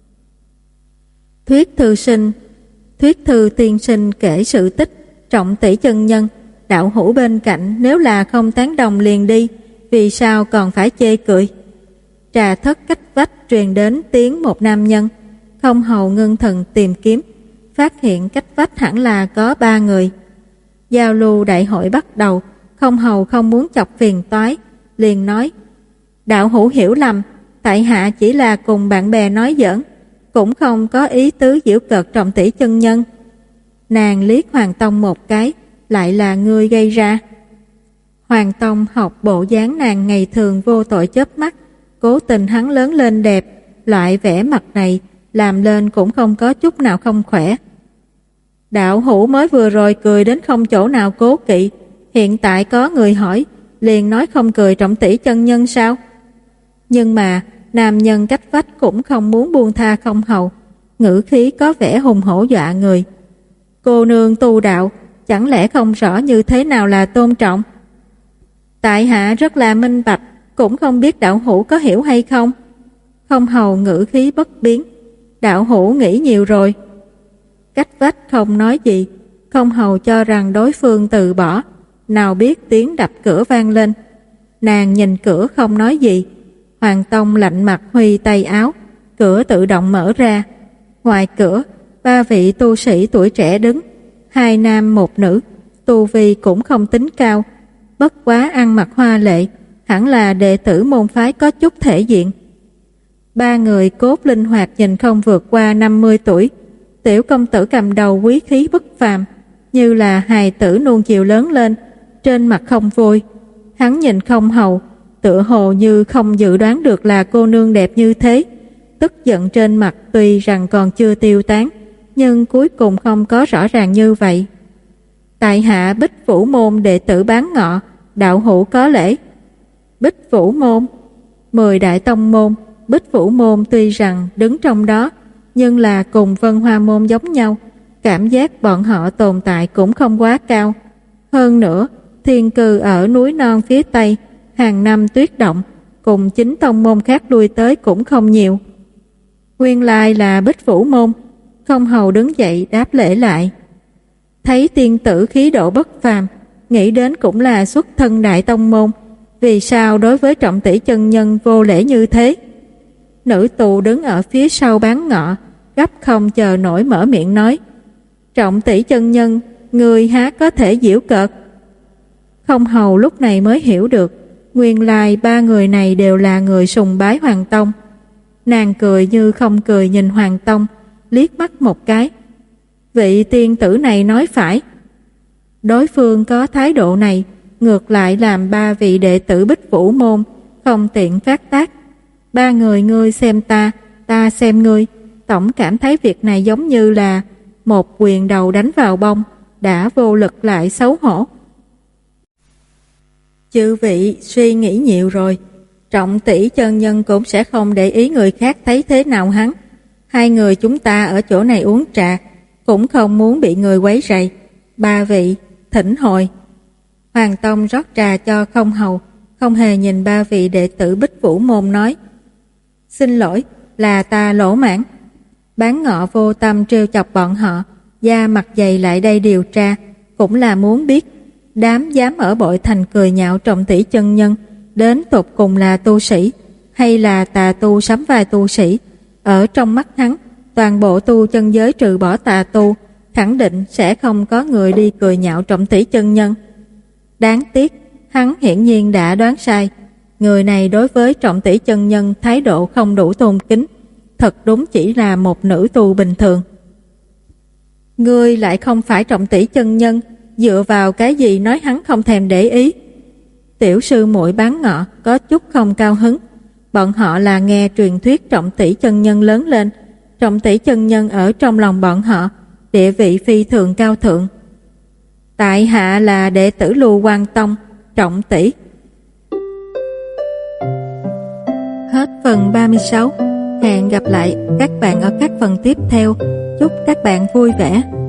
Thuyết thư sinh, Thuyết thư tiên sinh kể sự tích trọng tỷ chân nhân, đạo hữu bên cạnh nếu là không tán đồng liền đi, vì sao còn phải chê cười? Trà thất cách vách truyền đến tiếng một nam nhân. Không hầu ngưng thần tìm kiếm, phát hiện cách vách hẳn là có ba người. Giao lưu đại hội bắt đầu, không hầu không muốn chọc phiền toái, liền nói: đạo hữu hiểu lầm, tại hạ chỉ là cùng bạn bè nói giỡn, cũng không có ý tứ giễu cợt trọng tỷ chân nhân. Nàng liếc Hoàng Tông một cái, lại là ngươi gây ra. Hoàng Tông học bộ dáng nàng ngày thường vô tội chớp mắt, cố tình hắn lớn lên đẹp, loại vẻ mặt này làm lên cũng không có chút nào không khỏe. Đạo hữu mới vừa rồi cười đến không chỗ nào cố kỵ, hiện tại có người hỏi, liền nói không cười trọng tỷ chân nhân sao? Nhưng mà nam nhân cách vách cũng không muốn buông tha không hầu, ngữ khí có vẻ hùng hổ dọa người. Cô nương tu đạo, chẳng lẽ không rõ như thế nào là tôn trọng? Tại hạ rất là minh bạch, cũng không biết đạo hữu có hiểu hay không. Không hầu ngữ khí bất biến, đạo hữu nghĩ nhiều rồi. Cách vách không nói gì, không hầu cho rằng đối phương từ bỏ, nào biết tiếng đập cửa vang lên. Nàng nhìn cửa không nói gì. Hoàng Tông lạnh mặt huy tay áo, cửa tự động mở ra. Ngoài cửa, ba vị tu sĩ tuổi trẻ đứng, hai nam một nữ, tu vi cũng không tính cao, bất quá ăn mặc hoa lệ, hẳn là đệ tử môn phái có chút thể diện. Ba người cốt linh hoạt nhìn không vượt qua năm mươi tuổi, tiểu công tử cầm đầu quý khí bất phàm, như là hài tử nuông chiều lớn lên, trên mặt không vui. Hắn nhìn không hầu, tựa hồ như không dự đoán được là cô nương đẹp như thế, tức giận trên mặt tuy rằng còn chưa tiêu tán, nhưng cuối cùng không có rõ ràng như vậy. Tại hạ Bích Vũ môn đệ tử Bán Ngọ, đạo hữu có lễ. Bích Vũ môn, mười đại tông môn, Bích Vũ môn tuy rằng đứng trong đó, nhưng là cùng Vân Hoa môn giống nhau, cảm giác bọn họ tồn tại cũng không quá cao. Hơn nữa, thiên cư ở núi non phía Tây, hàng năm tuyết động, cùng chính tông môn khác lui tới cũng không nhiều. Nguyên lai là Bích Vũ môn. Không hầu đứng dậy đáp lễ lại. Thấy tiên tử khí độ bất phàm, nghĩ đến cũng là xuất thân đại tông môn, vì sao đối với trọng tỷ chân nhân vô lễ như thế? Nữ tù đứng ở phía sau Bán Ngọ, gấp không chờ nổi mở miệng nói: trọng tỷ chân nhân, người há có thể giễu cợt? Không hầu lúc này mới hiểu được, nguyên lai ba người này đều là người sùng bái Hoàng Tông. Nàng cười như không cười nhìn Hoàng Tông, liếc mắt một cái. Vị tiên tử này nói phải. Đối phương có thái độ này, ngược lại làm ba vị đệ tử Bích Vũ môn không tiện phát tác. Ba người ngươi xem ta, ta xem ngươi, tổng cảm thấy việc này giống như là một quyền đầu đánh vào bông, đã vô lực lại xấu hổ. Chư vị suy nghĩ nhiều rồi, Trọng tỷ chân nhân cũng sẽ không để ý người khác thấy thế nào hắn. Hai người chúng ta ở chỗ này uống trà, cũng không muốn bị người quấy rầy. Ba vị, thỉnh hồi. Hoàng Tông rót trà cho Không Hầu, không hề nhìn ba vị đệ tử Bích Vũ môn nói: Xin lỗi, là ta lỗ mãn. Bán Ngọ vô tâm trêu chọc bọn họ, da mặt dày lại đây điều tra, cũng là muốn biết đám dám ở Bội Thành cười nhạo Trọng tỷ chân nhân đến tột cùng là tu sĩ hay là tà tu sắm vai tu sĩ. Ở trong mắt hắn, toàn bộ tu chân giới trừ bỏ tà tu, khẳng định sẽ không có người đi cười nhạo Trọng tỷ chân nhân. Đáng tiếc, hắn hiển nhiên đã đoán sai. Người này đối với Trọng tỷ chân nhân thái độ không đủ tôn kính, thật đúng chỉ là một nữ tu bình thường. Ngươi lại không phải Trọng tỷ chân nhân, dựa vào cái gì nói hắn không thèm để ý? Tiểu sư muội Bán Ngọ có chút không cao hứng. Bọn họ là nghe truyền thuyết Trọng tỷ chân nhân lớn lên, Trọng tỷ chân nhân ở trong lòng bọn họ địa vị phi thường cao thượng. Tại hạ là đệ tử Lưu Quang Tông, Trọng tỷ. Hết phần ba mươi sáu. Hẹn gặp lại các bạn ở các phần tiếp theo. Chúc các bạn vui vẻ.